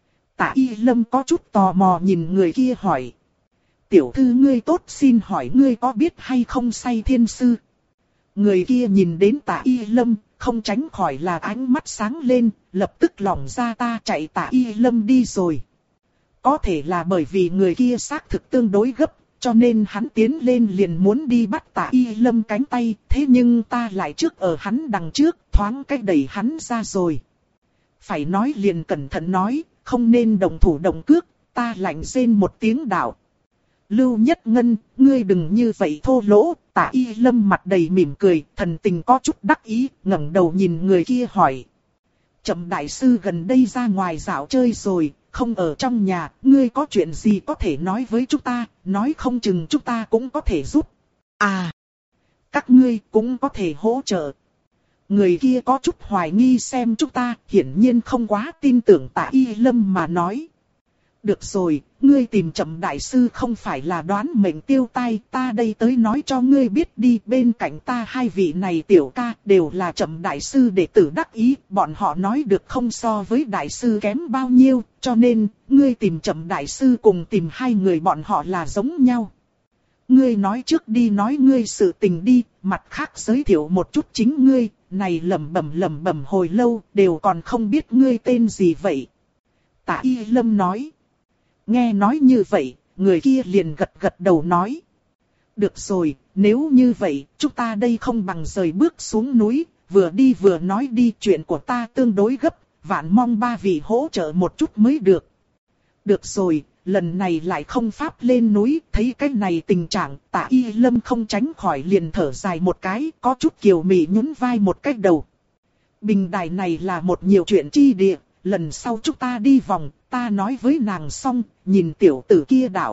Tạ Y Lâm có chút tò mò nhìn người kia hỏi. Tiểu thư ngươi tốt, xin hỏi ngươi có biết hay không Say Thiên Sư? Người kia nhìn đến Tạ Y Lâm, không tránh khỏi là ánh mắt sáng lên, lập tức lỏng ra ta chạy Tạ Y Lâm đi rồi. Có thể là bởi vì người kia xác thực tương đối gấp, cho nên hắn tiến lên liền muốn đi bắt Tạ Y Lâm cánh tay, thế nhưng ta lại trước ở hắn đằng trước, thoáng cách đẩy hắn ra rồi. Phải nói liền cẩn thận nói, không nên động thủ động cước, ta lạnh rên một tiếng đạo. Lưu Nhất Ngân, ngươi đừng như vậy thô lỗ. Tạ Y Lâm mặt đầy mỉm cười, thần tình có chút đắc ý, ngẩng đầu nhìn người kia hỏi. Trầm Đại Sư gần đây ra ngoài dạo chơi rồi, không ở trong nhà, ngươi có chuyện gì có thể nói với chúng ta, nói không chừng chúng ta cũng có thể giúp. À, các ngươi cũng có thể hỗ trợ. Người kia có chút hoài nghi xem chúng ta, hiển nhiên không quá tin tưởng Tạ Y Lâm mà nói. Được rồi, ngươi tìm Trầm Đại Sư không phải là đoán mệnh tiêu tai, ta đây tới nói cho ngươi biết đi, bên cạnh ta hai vị này tiểu ca đều là Trầm Đại Sư đệ tử đắc ý, bọn họ nói được không so với Đại Sư kém bao nhiêu, cho nên, ngươi tìm Trầm Đại Sư cùng tìm hai người bọn họ là giống nhau. Ngươi nói trước đi nói ngươi sự tình đi, mặt khác giới thiệu một chút chính ngươi, này lẩm bẩm lẩm bẩm hồi lâu, đều còn không biết ngươi tên gì vậy. Tạ Y Lâm nói. Nghe nói như vậy, người kia liền gật gật đầu nói. Được rồi, nếu như vậy, chúng ta đây không bằng rời bước xuống núi, vừa đi vừa nói đi, chuyện của ta tương đối gấp, vạn mong ba vị hỗ trợ một chút mới được. Được rồi, lần này lại không pháp lên núi, thấy cái này tình trạng, Tạ Y Lâm không tránh khỏi liền thở dài một cái, có chút kiều mị nhún vai một cái đầu. Bình đài này là một nhiều chuyện chi địa, lần sau chúng ta đi vòng, ta nói với nàng xong, nhìn tiểu tử kia đạo.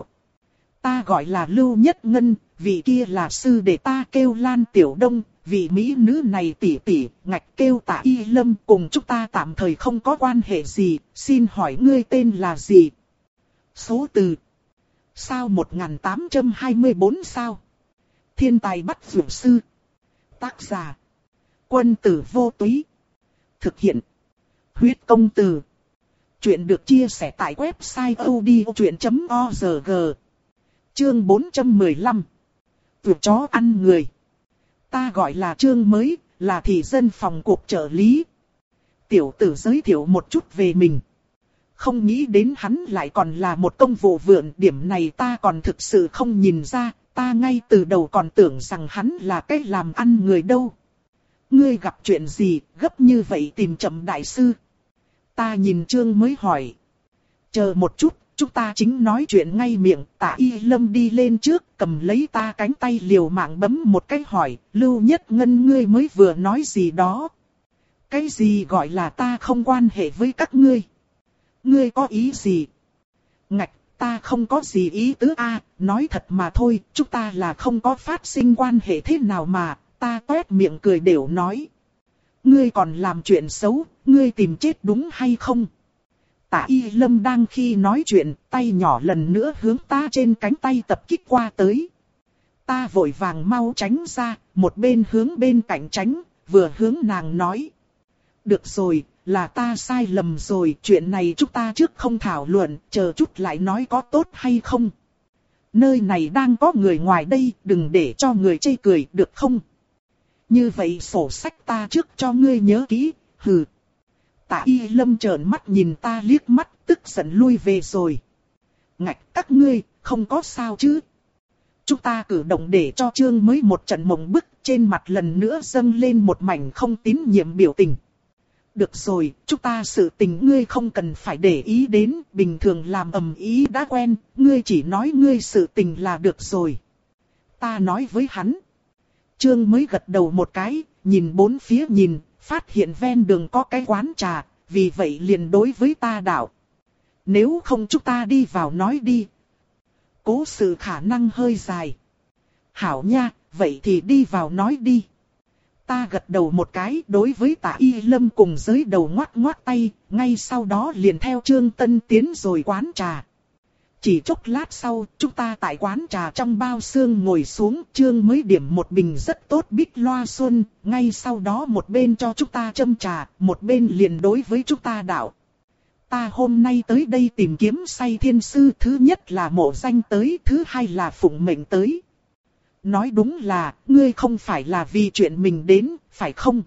Ta gọi là Lưu Nhất Ngân, vị kia là sư đệ ta kêu Lan Tiểu Đông, vị mỹ nữ này tỷ tỷ, ngạch kêu Tạ Y Lâm, cùng chúng ta tạm thời không có quan hệ gì, xin hỏi ngươi tên là gì? Số từ. Sao một nghìn tám trăm hai mươi tư sao? Thiên tài bắt vượt sư. Tác giả. Quân tử vô túy. Thực hiện. Huyết công từ. Chuyện được chia sẻ tại website odchuyện chấm org. Chương bốn trăm mười lăm. Vượt chó ăn người. Ta gọi là Trương Mới, là thị dân phòng cục trợ lý. Tiểu tử giới thiệu một chút về mình. Không nghĩ đến hắn lại còn là một công vụ vượn, điểm này ta còn thực sự không nhìn ra, ta ngay từ đầu còn tưởng rằng hắn là cái làm ăn người đâu. Ngươi gặp chuyện gì, gấp như vậy tìm Trầm Đại Sư? Ta nhìn Trương Mới hỏi. Chờ một chút, chúng ta chính nói chuyện ngay miệng, Tạ Y Lâm đi lên trước, cầm lấy ta cánh tay liều mạng bấm một cái hỏi, Lưu Nhất Ngân ngươi mới vừa nói gì đó? Cái gì gọi là ta không quan hệ với các ngươi? Ngươi có ý gì? Ngạch, ta không có gì ý tứ a, nói thật mà thôi, chúng ta là không có phát sinh quan hệ thế nào mà, ta toét miệng cười đều nói. Ngươi còn làm chuyện xấu, ngươi tìm chết đúng hay không? Tạ Y Lâm đang khi nói chuyện, tay nhỏ lần nữa hướng ta trên cánh tay tập kích qua tới. Ta vội vàng mau tránh ra, một bên hướng bên cạnh tránh, vừa hướng nàng nói. Được rồi, là ta sai lầm rồi, chuyện này chúng ta trước không thảo luận, chờ chút lại nói có tốt hay không. Nơi này đang có người ngoài đây, đừng để cho người chê cười, được không? Như vậy sổ sách ta trước cho ngươi nhớ kỹ, hừ. Tạ Y Lâm trợn mắt nhìn ta liếc mắt, tức giận lui về rồi. Ngạch các ngươi, không có sao chứ? Chúng ta cử động để cho Trương Mới một trận mộng bức, trên mặt lần nữa dâng lên một mảnh không tín nhiệm biểu tình. Được rồi, chúng ta sự tình ngươi không cần phải để ý đến, bình thường làm ầm ý đã quen, ngươi chỉ nói ngươi sự tình là được rồi. Ta nói với hắn. Trương Mới gật đầu một cái, nhìn bốn phía nhìn, phát hiện ven đường có cái quán trà, vì vậy liền đối với ta đạo. Nếu không chúng ta đi vào nói đi. Cố sự khả năng hơi dài. Hảo nha, vậy thì đi vào nói đi. Ta gật đầu một cái, đối với Tạ Y Lâm cùng giới đầu ngoắc ngoắc tay, ngay sau đó liền theo Trương Tân tiến rồi quán trà. Chỉ chốc lát sau, chúng ta tại quán trà trong bao xương ngồi xuống, Trương mới điểm một bình rất tốt bích loa xuân, ngay sau đó một bên cho chúng ta châm trà, một bên liền đối với chúng ta đạo. Ta hôm nay tới đây tìm kiếm Say Thiên Sư, thứ nhất là mộ danh tới, thứ hai là phụng mệnh tới. Nói đúng là, ngươi không phải là vì chuyện mình đến, phải không?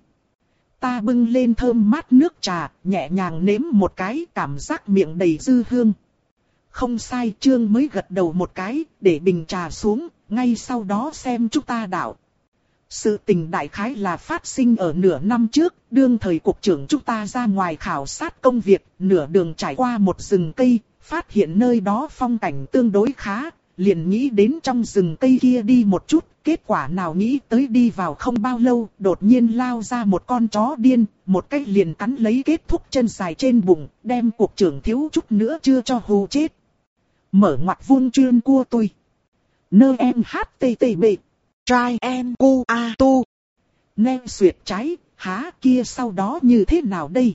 Ta bưng lên thơm mát nước trà, nhẹ nhàng nếm một cái, cảm giác miệng đầy dư hương. Không sai, Trương mới gật đầu một cái, để bình trà xuống, ngay sau đó xem chúng ta đạo. Sự tình đại khái là phát sinh ở nửa năm trước, đương thời cục trưởng chúng ta ra ngoài khảo sát công việc, nửa đường trải qua một rừng cây, phát hiện nơi đó phong cảnh tương đối khá, liền nghĩ đến trong rừng cây kia đi một chút, kết quả nào nghĩ tới đi vào không bao lâu, đột nhiên lao ra một con chó điên, một cái liền cắn lấy kết thúc chân dài trên bụng, đem cục trưởng thiếu chút nữa chưa cho hù chết. Mở ngoặc vuông chuyên cua tôi. Nơ em hát tê tê bê. Trai en cu a tu. Nem xuyệt trái, há kia sau đó như thế nào đây?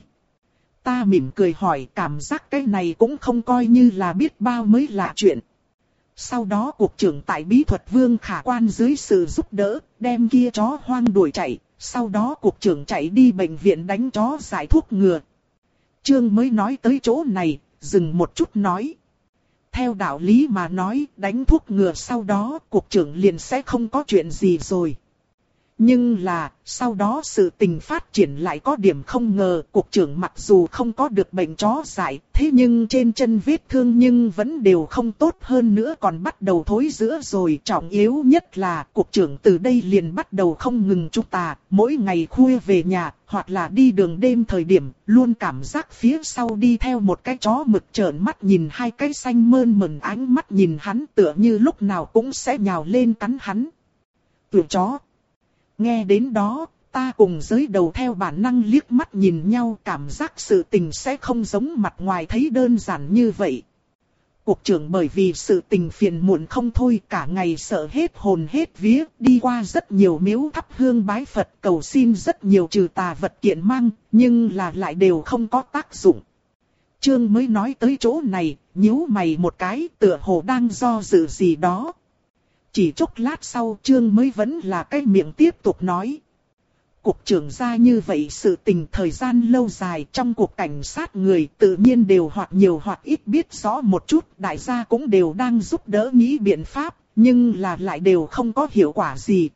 Ta mỉm cười hỏi, cảm giác cái này cũng không coi như là biết bao mới lạ chuyện. Sau đó cục trưởng tại bí thuật vương khả quan dưới sự giúp đỡ, đem kia chó hoang đuổi chạy, sau đó cục trưởng chạy đi bệnh viện đánh chó giải thuốc ngừa. Trương mới nói tới chỗ này, dừng một chút nói. Theo đạo lý mà nói, đánh thuốc ngừa sau đó, cục trưởng liền sẽ không có chuyện gì rồi. Nhưng là, sau đó sự tình phát triển lại có điểm không ngờ, cục trưởng mặc dù không có được bệnh chó dại, thế nhưng trên chân vết thương nhưng vẫn đều không tốt hơn nữa còn bắt đầu thối rữa rồi. Trọng yếu nhất là, cục trưởng từ đây liền bắt đầu không ngừng chúng ta, mỗi ngày khuya về nhà, hoặc là đi đường đêm thời điểm, luôn cảm giác phía sau đi theo một cái chó mực trợn mắt nhìn hai cái xanh mơn mởn ánh mắt nhìn hắn tựa như lúc nào cũng sẽ nhào lên cắn hắn. Tụi chó. Nghe đến đó, ta cùng giới đầu theo bản năng liếc mắt nhìn nhau, cảm giác sự tình sẽ không giống mặt ngoài thấy đơn giản như vậy. Cục trưởng bởi vì sự tình phiền muộn không thôi, cả ngày sợ hết hồn hết vía, đi qua rất nhiều miếu thắp hương bái Phật, cầu xin rất nhiều trừ tà vật kiện mang, nhưng là lại đều không có tác dụng. Trương mới nói tới chỗ này, nhíu mày một cái, tựa hồ đang do dự gì đó. Chỉ chốc lát sau, Trương mới vẫn là cái miệng tiếp tục nói. Cục trưởng ra như vậy sự tình thời gian lâu dài trong cục cảnh sát người tự nhiên đều hoặc nhiều hoặc ít biết rõ một chút, đại gia cũng đều đang giúp đỡ nghĩ biện pháp, nhưng là lại đều không có hiệu quả gì.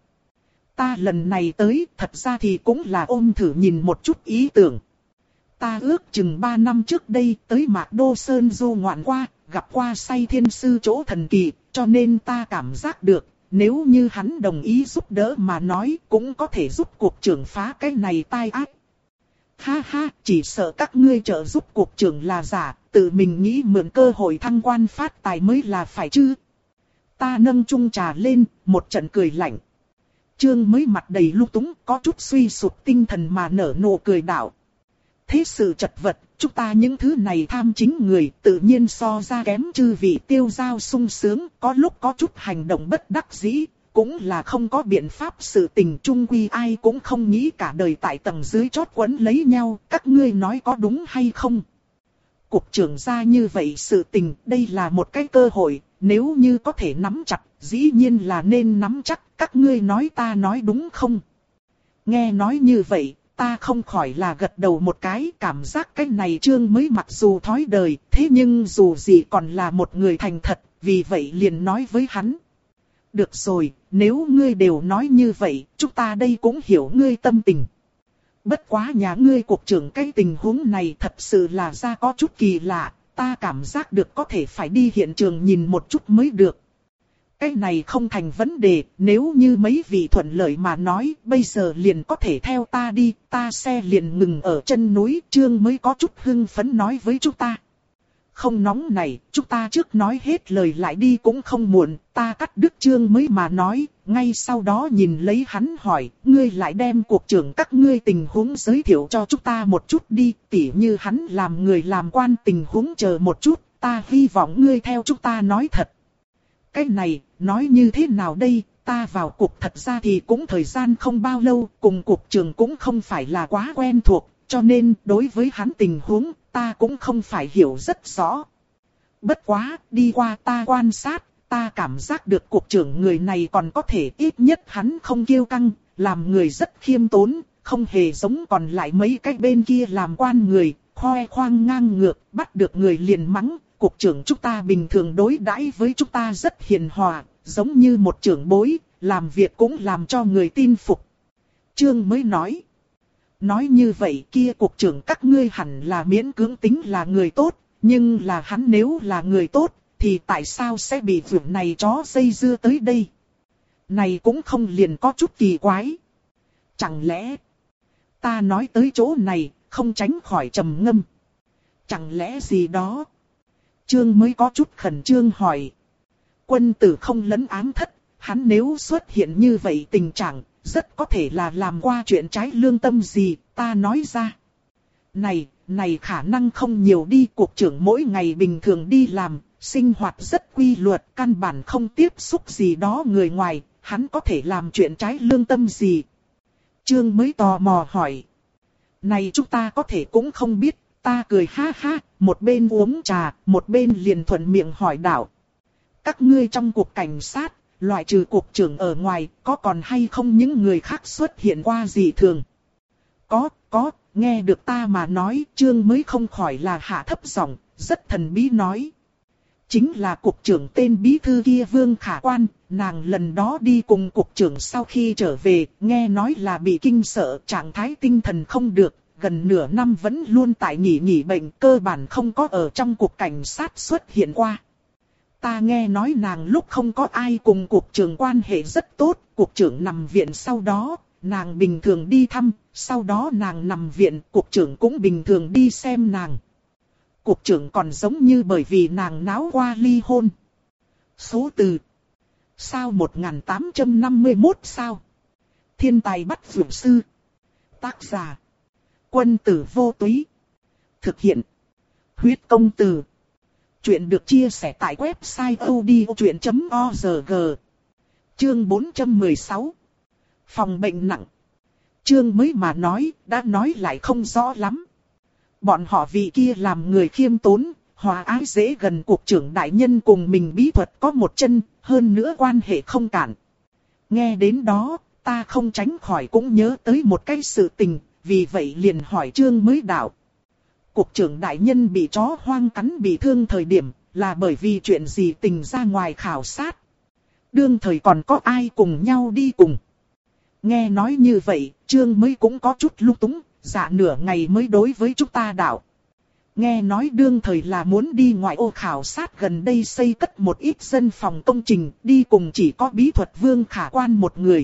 Ta lần này tới, thật ra thì cũng là ôm thử nhìn một chút ý tưởng. Ta ước chừng ba năm trước đây tới Mạc Đô Sơn du ngoạn qua, gặp qua Say Thiên Sư chỗ thần kỳ, cho nên ta cảm giác được, nếu như hắn đồng ý giúp đỡ mà nói, cũng có thể giúp cục trưởng phá cái này tai ác. Ha ha, chỉ sợ các ngươi trợ giúp cục trưởng là giả, tự mình nghĩ mượn cơ hội thăng quan phát tài mới là phải chứ. Ta nâng chung trà lên, một trận cười lạnh. Trương mới mặt đầy lung túng, có chút suy sụp tinh thần mà nở nụ cười đạo. Thế sự chật vật, chúng ta những thứ này tham chính người tự nhiên so ra kém chư vị tiêu giao sung sướng, có lúc có chút hành động bất đắc dĩ, cũng là không có biện pháp, sự tình chung quy ai cũng không nghĩ cả đời tại tầng dưới chót quấn lấy nhau, các ngươi nói có đúng hay không? Cục trưởng ra như vậy sự tình, đây là một cái cơ hội, nếu như có thể nắm chặt, dĩ nhiên là nên nắm chắc, các ngươi nói ta nói đúng không? Nghe nói như vậy, ta không khỏi là gật đầu một cái, cảm giác cái này Trương mới mặc dù thói đời, thế nhưng dù gì còn là một người thành thật, vì vậy liền nói với hắn. Được rồi, nếu ngươi đều nói như vậy, chúng ta đây cũng hiểu ngươi tâm tình. Bất quá nhà ngươi cục trưởng cái tình huống này thật sự là ra có chút kỳ lạ, ta cảm giác được có thể phải đi hiện trường nhìn một chút mới được. Cái này không thành vấn đề, nếu như mấy vị thuận lợi mà nói, bây giờ liền có thể theo ta đi, ta xe liền ngừng ở chân núi, Trương mới có chút hưng phấn nói với chúng ta. Không nóng này, chúng ta trước nói hết lời lại đi cũng không muộn, ta cắt đứt Trương mới mà nói, ngay sau đó nhìn lấy hắn hỏi, ngươi lại đem cục trưởng các ngươi tình huống giới thiệu cho chúng ta một chút đi, tỉ như hắn làm người làm quan tình huống chờ một chút, ta hy vọng ngươi theo chúng ta nói thật. Cái này, nói như thế nào đây, ta vào cục thật ra thì cũng thời gian không bao lâu, cùng cục trưởng cũng không phải là quá quen thuộc, cho nên đối với hắn tình huống, ta cũng không phải hiểu rất rõ. Bất quá, đi qua ta quan sát, ta cảm giác được cục trưởng người này còn có thể, ít nhất hắn không kiêu căng, làm người rất khiêm tốn, không hề giống còn lại mấy cái bên kia làm quan người, khoe khoang ngang ngược, bắt được người liền mắng. Cục trưởng chúng ta bình thường đối đãi với chúng ta rất hiền hòa, giống như một trưởng bối, làm việc cũng làm cho người tin phục. Trương mới nói. Nói như vậy kia cục trưởng các ngươi hẳn là miễn cưỡng tính là người tốt, nhưng là hắn nếu là người tốt, thì tại sao sẽ bị việc này chó dây dưa tới đây? Này cũng không liền có chút kỳ quái. Chẳng lẽ, ta nói tới chỗ này, không tránh khỏi trầm ngâm. Chẳng lẽ gì đó? Trương mới có chút khẩn trương hỏi. Quân tử không lấn ám thất, hắn nếu xuất hiện như vậy tình trạng, rất có thể là làm qua chuyện trái lương tâm gì, ta nói ra. Này, này khả năng không nhiều đi, cục trưởng mỗi ngày bình thường đi làm, sinh hoạt rất quy luật, căn bản không tiếp xúc gì đó người ngoài, hắn có thể làm chuyện trái lương tâm gì. Trương mới tò mò hỏi. Này chúng ta có thể cũng không biết, ta cười ha ha, một bên uống trà, một bên liền thuận miệng hỏi đạo. Các ngươi trong cục cảnh sát, loại trừ cục trưởng ở ngoài, có còn hay không những người khác xuất hiện qua gì thường? Có, có, nghe được ta mà nói, Trương mới không khỏi là hạ thấp giọng, rất thần bí nói. Chính là cục trưởng tên bí thư kia Vương Khả Quan, nàng lần đó đi cùng cục trưởng sau khi trở về, nghe nói là bị kinh sợ, trạng thái tinh thần không được, gần nửa năm vẫn luôn tại nghỉ nghỉ bệnh, cơ bản không có ở trong cục cảnh sát xuất hiện qua. Ta nghe nói nàng lúc không có ai cùng cục trưởng quan hệ rất tốt, cục trưởng nằm viện sau đó, nàng bình thường đi thăm, sau đó nàng nằm viện, cục trưởng cũng bình thường đi xem nàng. Cục trưởng còn giống như bởi vì nàng náo qua ly hôn. Số từ. Sao một nghìn tám trăm năm mươi mốt sao? Thiên tài bắt vượt sư. Tác giả. Quân tử vô túy. Thực hiện. Huyết công từ. Chuyện được chia sẻ tại website odchuyện chấm org. Chương bốn trăm mười sáu. Phòng bệnh nặng. Chương mới mà nói, đã nói lại không rõ lắm. Bọn họ vị kia làm người khiêm tốn, hòa ái dễ gần, cục trưởng đại nhân cùng mình bí thuật có một chân, hơn nữa quan hệ không cản. Nghe đến đó, ta không tránh khỏi cũng nhớ tới một cái sự tình, vì vậy liền hỏi Trương mới đạo. Cục trưởng đại nhân bị chó hoang cắn bị thương thời điểm, là bởi vì chuyện gì tình ra ngoài khảo sát. Đương thời còn có ai cùng nhau đi cùng. Nghe nói như vậy, Trương mới cũng có chút lung túng, dạ nửa ngày mới đối với chúng ta đạo. Nghe nói đương thời là muốn đi ngoại ô khảo sát gần đây xây cất một ít dân phòng công trình, đi cùng chỉ có bí thuật Vương Khả Quan một người.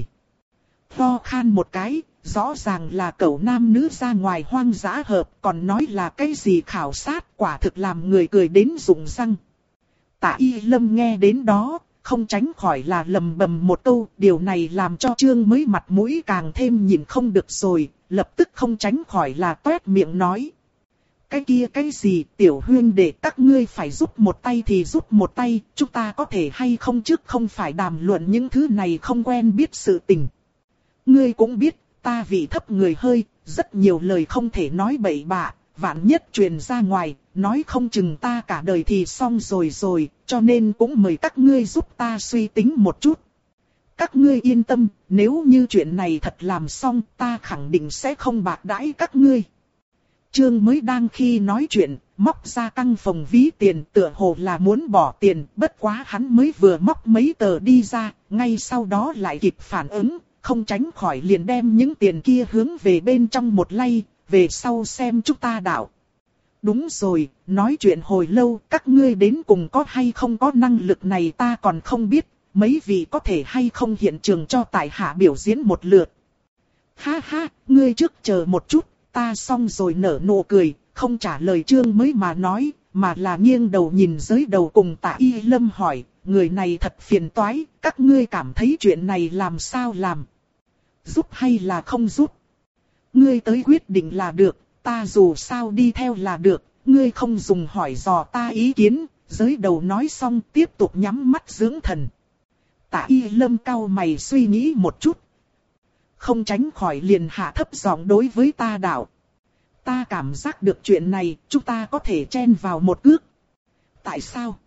Ho khan một cái, rõ ràng là cậu nam nữ ra ngoài hoang dã hợp, còn nói là cái gì khảo sát, quả thực làm người cười đến rụng răng. Tạ Y Lâm nghe đến đó, không tránh khỏi là lầm bầm một câu, điều này làm cho Trương mới mặt mũi càng thêm nhìn không được rồi, lập tức không tránh khỏi là toét miệng nói. Cái kia cái gì, tiểu huyên đệ các ngươi phải giúp một tay thì giúp một tay, chúng ta có thể hay không trước không phải đàm luận những thứ này không quen biết sự tình. Ngươi cũng biết, ta vị thấp người hơi, rất nhiều lời không thể nói bậy bạ, vạn nhất truyền ra ngoài, nói không chừng ta cả đời thì xong rồi rồi, cho nên cũng mời các ngươi giúp ta suy tính một chút. Các ngươi yên tâm, nếu như chuyện này thật làm xong, ta khẳng định sẽ không bạc đãi các ngươi. Trương mới đang khi nói chuyện, móc ra căng phòng ví tiền, tựa hồ là muốn bỏ tiền, bất quá hắn mới vừa móc mấy tờ đi ra, ngay sau đó lại kịp phản ứng, không tránh khỏi liền đem những tiền kia hướng về bên trong một lay, về sau xem chúng ta đạo. Đúng rồi, nói chuyện hồi lâu, các ngươi đến cùng có hay không có năng lực này ta còn không biết, mấy vị có thể hay không hiện trường cho tại hạ biểu diễn một lượt. Ha ha, ngươi trước chờ một chút, ta xong rồi nở nụ cười, không trả lời Trương mới mà nói, mà là nghiêng đầu nhìn dưới đầu cùng Tạ Y Lâm hỏi, người này thật phiền toái, các ngươi cảm thấy chuyện này làm sao làm? Giúp hay là không giúp? Ngươi tới quyết định là được, ta dù sao đi theo là được, ngươi không dùng hỏi dò ta ý kiến, dưới đầu nói xong tiếp tục nhắm mắt dưỡng thần. Tạ Tạ Y Lâm cau mày suy nghĩ một chút. Không tránh khỏi liền hạ thấp giọng đối với ta đạo. Ta cảm giác được chuyện này, chúng ta có thể chen vào một cước. Tại sao?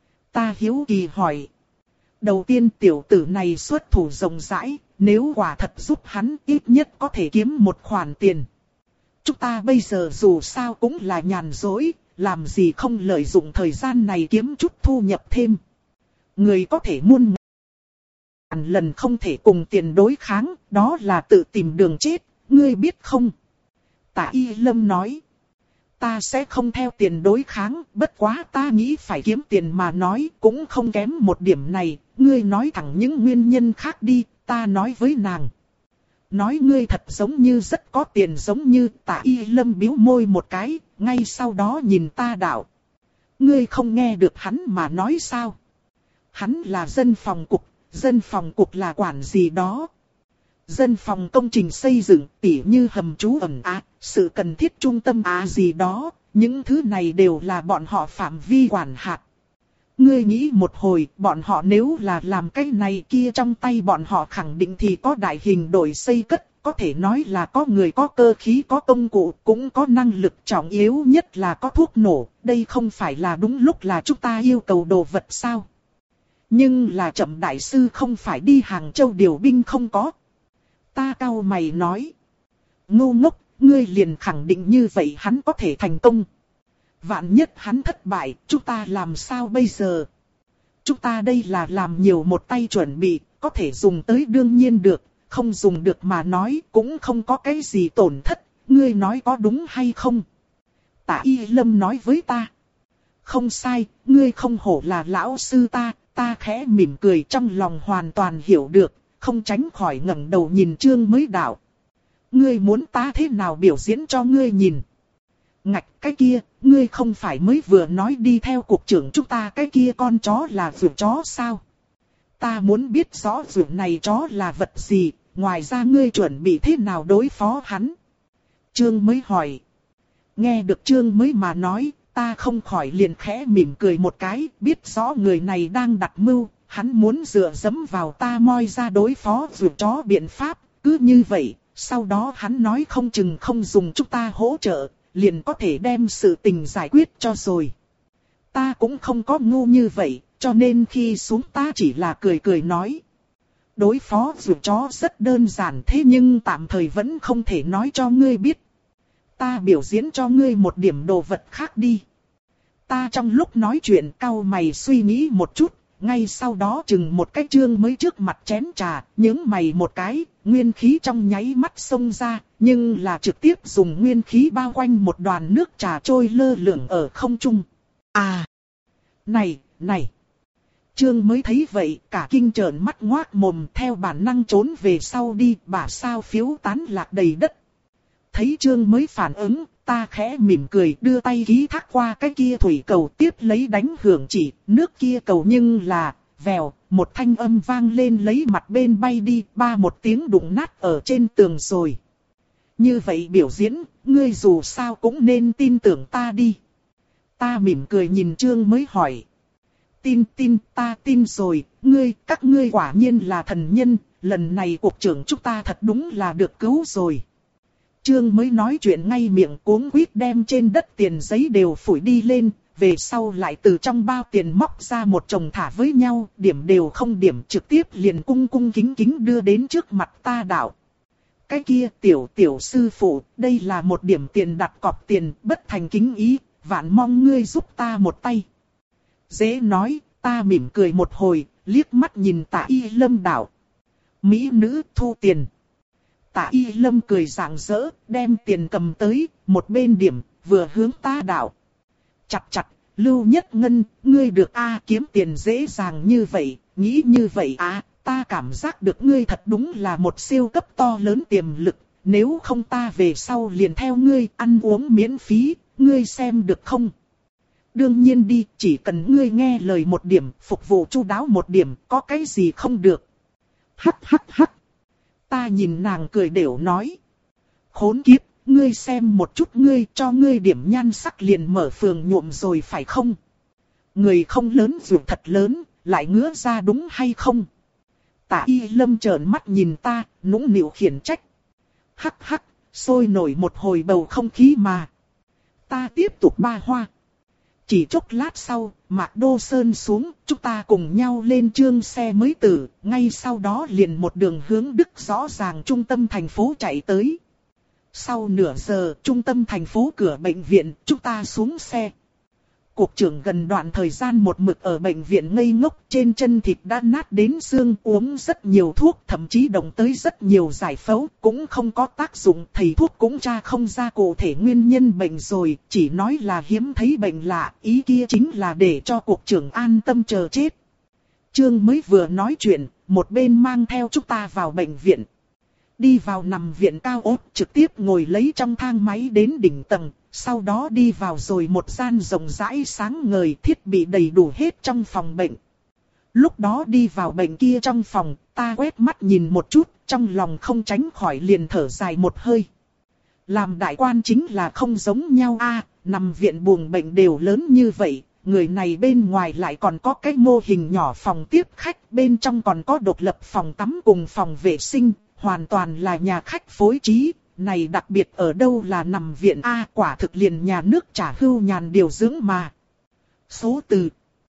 Ta hiếu kỳ hỏi. Đầu tiên tiểu tử này xuất thủ rộng rãi, nếu quả thật giúp hắn ít nhất có thể kiếm một khoản tiền. Chúng ta bây giờ dù sao cũng là nhàn rỗi, làm gì không lợi dụng thời gian này kiếm chút thu nhập thêm. Người có thể muôn ngàn lần không thể cùng tiền đối kháng, đó là tự tìm đường chết, ngươi biết không? Tạ Y Lâm nói. Ta sẽ không theo tiền đối kháng, bất quá ta nghĩ phải kiếm tiền mà nói cũng không kém một điểm này, ngươi nói thẳng những nguyên nhân khác đi, ta nói với nàng. Nói ngươi thật giống như rất có tiền giống như. Tạ Y Lâm bĩu môi một cái, ngay sau đó nhìn ta đạo. Ngươi không nghe được hắn mà nói sao? Hắn là dân phòng cục, dân phòng cục là quản gì đó. Dân phòng công trình xây dựng tỉ như hầm trú ẩn á, sự cần thiết trung tâm á gì đó, những thứ này đều là bọn họ phạm vi quản hạt. Ngươi nghĩ một hồi, bọn họ nếu là làm cái này kia trong tay bọn họ khẳng định thì có đại hình đội xây cất, có thể nói là có người có cơ khí có công cụ, cũng có năng lực, trọng yếu nhất là có thuốc nổ, đây không phải là đúng lúc là chúng ta yêu cầu đồ vật sao? Nhưng là Trầm đại sư không phải đi Hàng Châu điều binh không có. Ta cau mày nói. Ngu ngốc, ngươi liền khẳng định như vậy hắn có thể thành công. Vạn nhất hắn thất bại, chúng ta làm sao bây giờ? Chúng ta đây là làm nhiều một tay chuẩn bị, có thể dùng tới đương nhiên được, không dùng được mà nói cũng không có cái gì tổn thất, ngươi nói có đúng hay không? Tạ Y Lâm nói với ta. Không sai, ngươi không hổ là lão sư ta, ta khẽ mỉm cười trong lòng hoàn toàn hiểu được, không tránh khỏi ngẩng đầu nhìn Trương Mới đạo. Ngươi muốn ta thế nào biểu diễn cho ngươi nhìn? Ngạch cái kia, ngươi không phải mới vừa nói đi theo cục trưởng chúng ta cái kia con chó là ruột chó sao? Ta muốn biết rõ ruột này chó là vật gì, ngoài ra ngươi chuẩn bị thế nào đối phó hắn? Trương Mới hỏi. Nghe được Trương Mới mà nói, ta không khỏi liền khẽ mỉm cười một cái, biết rõ người này đang đặt mưu, hắn muốn dựa dẫm vào ta moi ra đối phó ruột chó biện pháp, cứ như vậy, sau đó hắn nói không chừng không dùng chúng ta hỗ trợ, liền có thể đem sự tình giải quyết cho rồi. Ta cũng không có ngu như vậy, cho nên khi xuống ta chỉ là cười cười nói. Đối phó ruột chó rất đơn giản thế nhưng tạm thời vẫn không thể nói cho ngươi biết. Ta biểu diễn cho ngươi một điểm đồ vật khác đi. Ta trong lúc nói chuyện cau mày suy nghĩ một chút, ngay sau đó chừng một cái Trương Mới trước mặt chén trà, nhướng mày một cái, nguyên khí trong nháy mắt xông ra, nhưng là trực tiếp dùng nguyên khí bao quanh một đoàn nước trà trôi lơ lửng ở không trung. À! Này, này! Trương Mới thấy vậy, cả kinh trợn mắt ngoác mồm theo bản năng trốn về sau đi, bả sao phiếu tán lạc đầy đất. Thấy Trương Mới phản ứng, ta khẽ mỉm cười đưa tay ký thác qua cái kia thủy cầu tiếp lấy đánh hưởng chỉ, nước kia cầu nhưng là, vèo, một thanh âm vang lên lấy mặt bên bay đi, ba một tiếng đụng nát ở trên tường rồi. Như vậy biểu diễn, ngươi dù sao cũng nên tin tưởng ta đi. Ta mỉm cười nhìn Trương Mới hỏi. Tin tin, ta tin rồi, ngươi, các ngươi quả nhiên là thần nhân, lần này cục trưởng chúng ta thật đúng là được cứu rồi. Trương Mới nói chuyện ngay miệng cuống quýt đem trên đất tiền giấy đều phủi đi lên, về sau lại từ trong bao tiền móc ra một chồng thả với nhau, điểm đều không điểm trực tiếp liền cung cung kính kính đưa đến trước mặt ta đạo. Cái kia tiểu tiểu sư phụ, đây là một điểm tiền đặt cọc tiền, bất thành kính ý, vạn mong ngươi giúp ta một tay. Dễ nói, ta mỉm cười một hồi, liếc mắt nhìn Tạ Y Lâm đạo. Mỹ nữ thu tiền. Tạ Y Lâm cười rạng rỡ, đem tiền cầm tới, một bên điểm, vừa hướng ta đạo. Chặt chặt, Lưu Nhất Ngân, ngươi được a kiếm tiền dễ dàng như vậy, nghĩ như vậy à, ta cảm giác được ngươi thật đúng là một siêu cấp to lớn tiềm lực, nếu không ta về sau liền theo ngươi ăn uống miễn phí, ngươi xem được không? Đương nhiên đi, chỉ cần ngươi nghe lời một điểm, phục vụ chu đáo một điểm, có cái gì không được. Hắc hắc hắc. Ta nhìn nàng cười đều nói. Khốn kiếp, ngươi xem một chút ngươi cho ngươi điểm nhan sắc liền mở phường nhuộm rồi phải không? Người không lớn dù thật lớn, lại ngứa ra đúng hay không? Tạ Y Lâm trợn mắt nhìn ta, nũng nịu khiển trách. Hắc hắc, sôi nổi một hồi bầu không khí mà. Ta tiếp tục ba hoa. Chỉ chốc lát sau, Mạc Đô Sơn xuống, chúng ta cùng nhau lên chương xe mới tử, ngay sau đó liền một đường hướng Đức rõ ràng trung tâm thành phố chạy tới. Sau nửa giờ, trung tâm thành phố cửa bệnh viện, chúng ta xuống xe. Cục trưởng gần đoạn thời gian một mực ở bệnh viện ngây ngốc, trên chân thịt đã nát đến xương, uống rất nhiều thuốc, thậm chí động tới rất nhiều giải phẫu, cũng không có tác dụng, thầy thuốc cũng tra không ra cụ thể nguyên nhân bệnh rồi, chỉ nói là hiếm thấy bệnh lạ, ý kia chính là để cho cục trưởng an tâm chờ chết. Trương mới vừa nói chuyện, một bên mang theo chúng ta vào bệnh viện. Đi vào nằm viện cao ốt, trực tiếp ngồi lấy trong thang máy đến đỉnh tầng. Sau đó đi vào rồi một gian rộng rãi sáng ngời, thiết bị đầy đủ hết trong phòng bệnh. Lúc đó đi vào bệnh kia trong phòng, ta quét mắt nhìn một chút, trong lòng không tránh khỏi liền thở dài một hơi. Làm đại quan chính là không giống nhau a, nằm viện buồng bệnh đều lớn như vậy, người này bên ngoài lại còn có cái mô hình nhỏ phòng tiếp khách, bên trong còn có độc lập phòng tắm cùng phòng vệ sinh, hoàn toàn là nhà khách phối trí. Này đặc biệt ở đâu là nằm viện A, quả thực liền nhà nước trả hưu nhàn điều dưỡng mà. Số từ.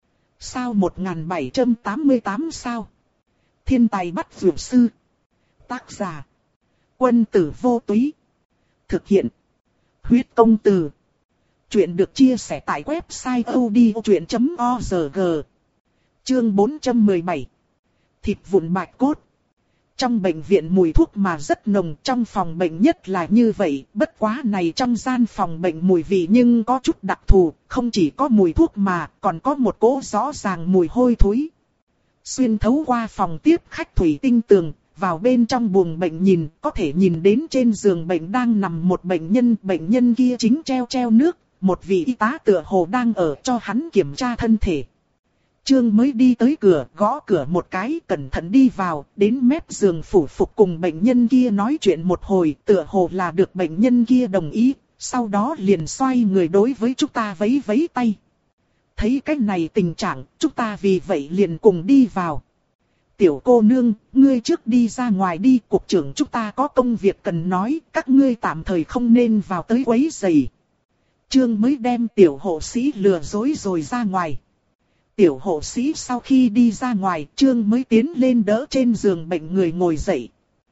Sao một nghìn bảy trăm tám mươi tám sao? Thiên tài bắt dược sư. Tác giả. Quân tử vô túy. Thực hiện. Huyết công từ. Chuyện được chia sẻ tại website odchuyện chấm org. Chương bốn trăm mười bảy. Thịt vụn bạch cốt. Trong bệnh viện mùi thuốc mà rất nồng, trong phòng bệnh nhất là như vậy, bất quá này trong gian phòng bệnh mùi vị nhưng có chút đặc thù, không chỉ có mùi thuốc mà còn có một cỗ rõ ràng mùi hôi thối. Xuyên thấu qua phòng tiếp khách thủy tinh tường, vào bên trong buồng bệnh nhìn, có thể nhìn đến trên giường bệnh đang nằm một bệnh nhân, bệnh nhân kia chính treo treo nước, một vị y tá tựa hồ đang ở cho hắn kiểm tra thân thể. Trương mới đi tới cửa, gõ cửa một cái, cẩn thận đi vào, đến mép giường phủ phục cùng bệnh nhân kia nói chuyện một hồi, tựa hồ là được bệnh nhân kia đồng ý, sau đó liền xoay người đối với chúng ta vẫy vẫy tay. Thấy cái này tình trạng, chúng ta vì vậy liền cùng đi vào. Tiểu cô nương, ngươi trước đi ra ngoài đi, cục trưởng chúng ta có công việc cần nói, các ngươi tạm thời không nên vào tới quấy rầy. Trương mới đem tiểu hộ sĩ lừa dối rồi ra ngoài. Tiểu hộ sĩ sau khi đi ra ngoài, Trương mới tiến lên đỡ trên giường bệnh người ngồi dậy.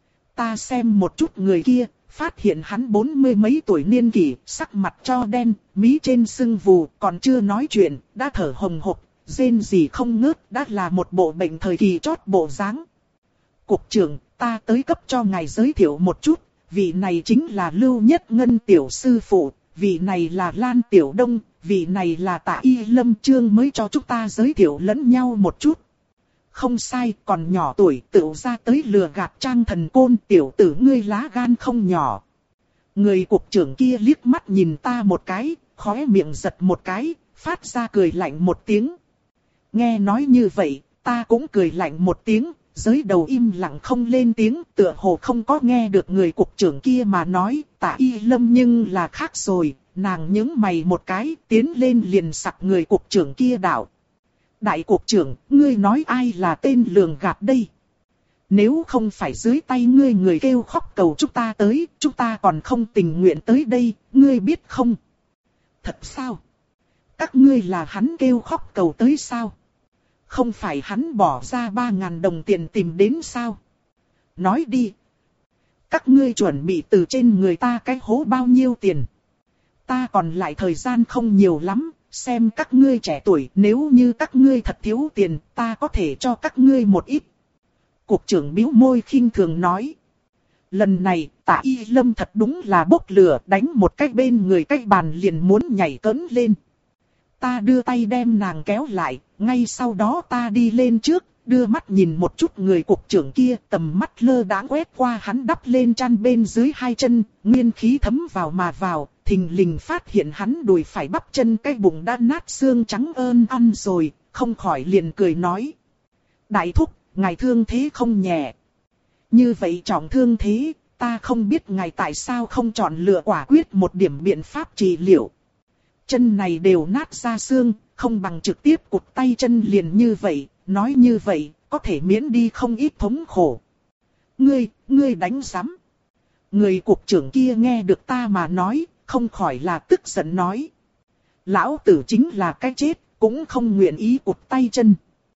Ta xem một chút người kia, phát hiện hắn bốn mươi mấy tuổi niên kỷ, sắc mặt cho đen, mí trên sưng vù, còn chưa nói chuyện, đã thở hồng hộc, rên gì không ngớt, đã là một bộ bệnh thời kỳ chót bộ dáng. Cục trưởng, ta tới cấp cho ngài giới thiệu một chút, vị này chính là Lưu Nhất Ngân tiểu sư phụ, vị này là Lan Tiểu Đông, vị này là Tạ Y Lâm. Trương mới cho chúng ta giới thiệu lẫn nhau một chút. Không sai, còn nhỏ tuổi tựu ra tới lừa gạt Trang Thần Côn, tiểu tử ngươi lá gan không nhỏ. Người cục trưởng kia liếc mắt nhìn ta một cái, khóe miệng giật một cái, phát ra cười lạnh một tiếng. Nghe nói như vậy, ta cũng cười lạnh một tiếng, giới đầu im lặng không lên tiếng, tựa hồ không có nghe được người cục trưởng kia mà nói. Tạ Y Lâm nhưng là khác rồi, nàng nhướng mày một cái, tiến lên liền sặc người cục trưởng kia đạo. Đại cục trưởng, ngươi nói ai là tên lường gạt đây? Nếu không phải dưới tay ngươi người kêu khóc cầu chúng ta tới, chúng ta còn không tình nguyện tới đây, ngươi biết không? Thật sao? Các ngươi là hắn kêu khóc cầu tới sao? Không phải hắn bỏ ra ba ngàn đồng tiền tìm đến sao? Nói đi. Các ngươi chuẩn bị từ trên người ta cái hố bao nhiêu tiền? Ta còn lại thời gian không nhiều lắm, xem các ngươi trẻ tuổi, nếu như các ngươi thật thiếu tiền, ta có thể cho các ngươi một ít. Cục trưởng bĩu môi khinh thường nói. Lần này, Tạ Y Lâm thật đúng là bốc lửa, đánh một cái bên người cái bàn liền muốn nhảy cẫng lên. Ta đưa tay đem nàng kéo lại, ngay sau đó ta đi lên trước, đưa mắt nhìn một chút người cục trưởng kia, tầm mắt lơ đãng quét qua hắn đắp lên chăn bên dưới hai chân, nguyên khí thấm vào mà vào, thình lình phát hiện hắn đùi phải bắp chân cái bụng đã nát xương trắng ơn ăn rồi, không khỏi liền cười nói. Đại thúc, ngài thương thế không nhẹ. Như vậy trọng thương thế, ta không biết ngài tại sao không chọn lựa quả quyết một điểm biện pháp trị liệu. Chân này đều nát ra xương, không bằng trực tiếp cụt tay chân liền như vậy, nói như vậy, có thể miễn đi không ít thống khổ. Ngươi, ngươi đánh rắm. Người cục trưởng kia nghe được ta mà nói, không khỏi là tức giận nói. Lão tử chính là cái chết, cũng không nguyện ý cụt tay chân.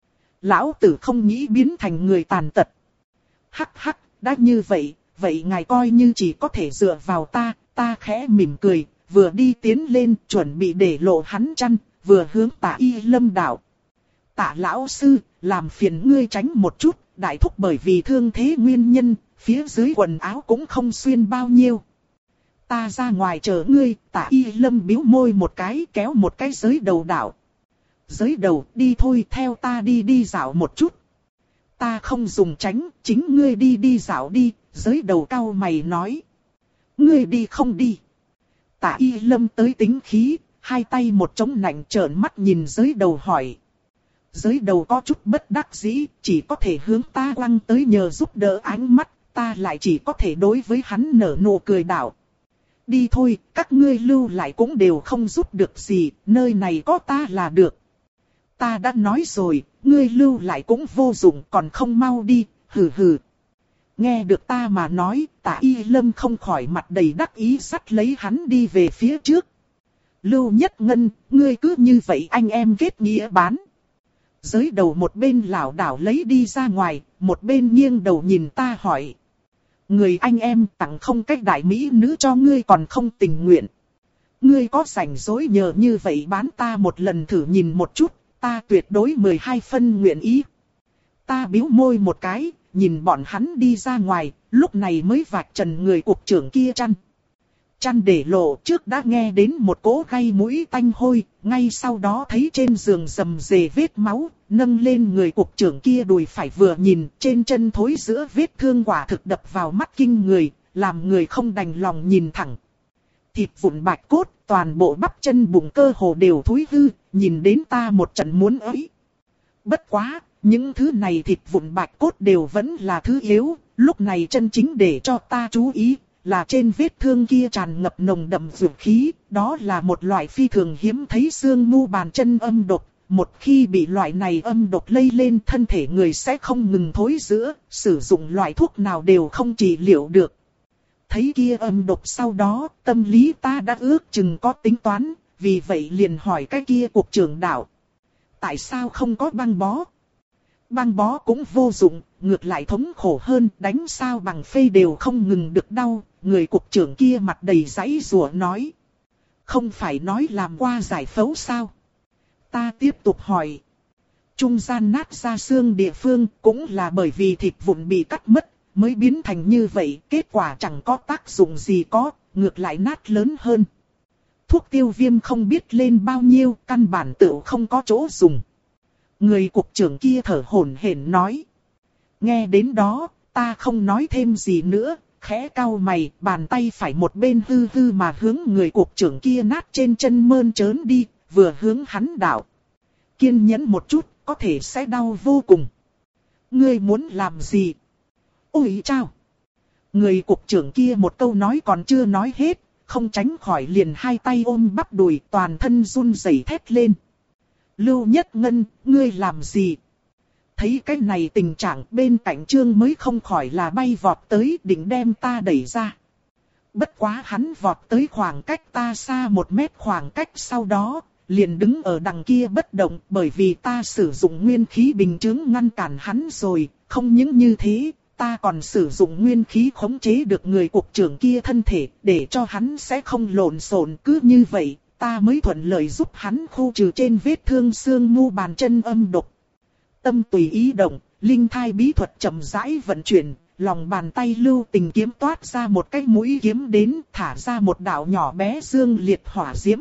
Lão tử không nghĩ biến thành người tàn tật. Hắc hắc, đã như vậy, vậy ngài coi như chỉ có thể dựa vào ta, ta khẽ mỉm cười, vừa đi tiến lên chuẩn bị để lộ hắn chăn, vừa hướng Tạ Y Lâm đạo. Tạ lão sư, làm phiền ngươi tránh một chút, đại thúc bởi vì thương thế nguyên nhân, phía dưới quần áo cũng không xuyên bao nhiêu. Ta ra ngoài chờ ngươi, Tạ Y Lâm bĩu môi một cái kéo một cái giới đầu đạo. Giới đầu, đi thôi, theo ta đi đi dạo một chút. Ta không dùng tránh, chính ngươi đi đi dạo đi, giới đầu cau mày nói. Ngươi đi không đi. Tạ Y Lâm tới tính khí, hai tay một trống nạnh trợn mắt nhìn giới đầu hỏi. Giới đầu có chút bất đắc dĩ, chỉ có thể hướng ta quăng tới nhờ giúp đỡ ánh mắt, ta lại chỉ có thể đối với hắn nở nụ cười đạo. Đi thôi, các ngươi lưu lại cũng đều không giúp được gì, nơi này có ta là được. Ta đã nói rồi, ngươi lưu lại cũng vô dụng, còn không mau đi, hừ hừ. Nghe được ta mà nói, Tạ Y Lâm không khỏi mặt đầy đắc ý dắt lấy hắn đi về phía trước. Lưu Nhất Ngân, ngươi cứ như vậy anh em kết nghĩa bán. Giới đầu một bên lảo đảo lấy đi ra ngoài, một bên nghiêng đầu nhìn ta hỏi. Người anh em tặng không cách đại mỹ nữ cho ngươi còn không tình nguyện. Ngươi có rảnh rỗi nhờ như vậy bán ta một lần thử nhìn một chút, ta tuyệt đối mười hai phân nguyện ý. Ta bĩu môi một cái, nhìn bọn hắn đi ra ngoài, lúc này mới vạch trần người cục trưởng kia chăn. Chăn để lộ trước đã nghe đến một cỗ gây mũi tanh hôi, ngay sau đó thấy trên giường rầm rề vết máu, nâng lên người cục trưởng kia đùi phải vừa nhìn, trên chân thối giữa vết thương quả thực đập vào mắt kinh người, làm người không đành lòng nhìn thẳng. Thịt vụn bạch cốt, toàn bộ bắp chân bụng cơ hồ đều thối hư, nhìn đến ta một trận muốn ới. Bất quá, những thứ này thịt vụn bạch cốt đều vẫn là thứ yếu, lúc này chân chính để cho ta chú ý. Là trên vết thương kia tràn ngập nồng đậm dược khí, đó là một loại phi thường hiếm thấy xương mu bàn chân âm độc. Một khi bị loại này âm độc lây lên thân thể người sẽ không ngừng thối rữa, sử dụng loại thuốc nào đều không trị liệu được. Thấy kia âm độc sau đó, tâm lý ta đã ước chừng có tính toán, vì vậy liền hỏi cái kia cục trưởng đạo. Tại sao không có băng bó? Băng bó cũng vô dụng, ngược lại thống khổ hơn, đánh sao bằng phê đều không ngừng được đau. Người cục trưởng kia mặt đầy giãy giụa nói. Không phải nói làm qua giải phẫu sao? Ta tiếp tục hỏi. Trung gian nát ra xương địa phương cũng là bởi vì thịt vụn bị cắt mất, mới biến thành như vậy. Kết quả chẳng có tác dụng gì có, ngược lại nát lớn hơn. Thuốc tiêu viêm không biết lên bao nhiêu, căn bản tự không có chỗ dùng. Người cục trưởng kia thở hổn hển nói. Nghe đến đó, ta không nói thêm gì nữa. Khẽ cau mày, bàn tay phải một bên hư hư mà hướng người cục trưởng kia nát trên chân mơn trớn đi, vừa hướng hắn đạo. Kiên nhẫn một chút, có thể sẽ đau vô cùng. Ngươi muốn làm gì? Ôi chao! Người cục trưởng kia một câu nói còn chưa nói hết, không tránh khỏi liền hai tay ôm bắp đùi toàn thân run rẩy thét lên. Lưu Nhất Ngân, ngươi làm gì? Thấy cái này tình trạng bên cạnh Trương mới không khỏi là bay vọt tới định đem ta đẩy ra. Bất quá hắn vọt tới khoảng cách ta xa một mét khoảng cách sau đó, liền đứng ở đằng kia bất động bởi vì ta sử dụng nguyên khí bình chứng ngăn cản hắn rồi. Không những như thế, ta còn sử dụng nguyên khí khống chế được người cục trưởng kia thân thể để cho hắn sẽ không lộn xộn. Cứ như vậy, ta mới thuận lợi giúp hắn khu trừ trên vết thương xương mu bàn chân âm độc. Tâm tùy ý động, linh thai bí thuật chậm rãi vận chuyển, lòng bàn tay lưu tình kiếm toát ra một cái mũi kiếm đến, thả ra một đạo nhỏ bé dương liệt hỏa diễm.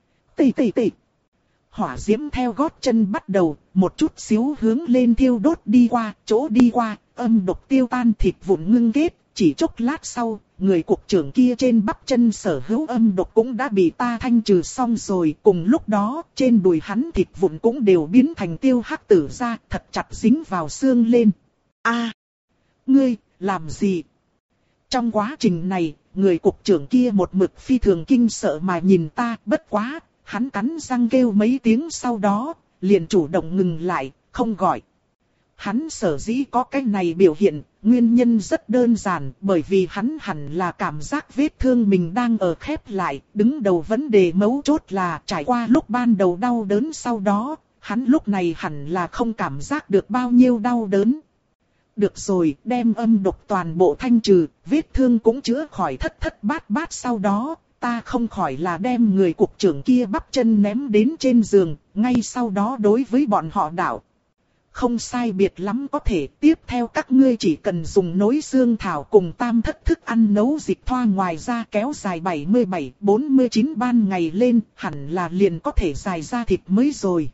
Tì tì tì. Hỏa diễm theo gót chân bắt đầu, một chút xíu hướng lên thiêu đốt đi qua, chỗ đi qua, âm độc tiêu tan thịt vụn ngưng kết, chỉ chốc lát sau, người cục trưởng kia trên bắp chân sở hữu âm độc cũng đã bị ta thanh trừ xong rồi. Cùng lúc đó, trên đùi hắn thịt vụn cũng đều biến thành tiêu hắc tử ra, thật chặt dính vào xương lên. A, ngươi, làm gì? Trong quá trình này, người cục trưởng kia một mực phi thường kinh sợ mà nhìn ta, bất quá, hắn cắn răng kêu mấy tiếng sau đó, liền chủ động ngừng lại, không gọi. Hắn sở dĩ có cái này biểu hiện, nguyên nhân rất đơn giản, bởi vì hắn hẳn là cảm giác vết thương mình đang ở khép lại, đứng đầu vấn đề mấu chốt là trải qua lúc ban đầu đau đớn sau đó, hắn lúc này hẳn là không cảm giác được bao nhiêu đau đớn. Được rồi, đem âm độc toàn bộ thanh trừ, vết thương cũng chữa khỏi thất thất bát bát sau đó, ta không khỏi là đem người cục trưởng kia bắp chân ném đến trên giường, ngay sau đó đối với bọn họ đạo. Không sai biệt lắm có thể, tiếp theo các ngươi chỉ cần dùng nối xương thảo cùng tam thất thức ăn nấu dịch thoa ngoài ra kéo dài bảy mươi bảy bốn mươi chín ban ngày lên, hẳn là liền có thể dài ra thịt mới rồi.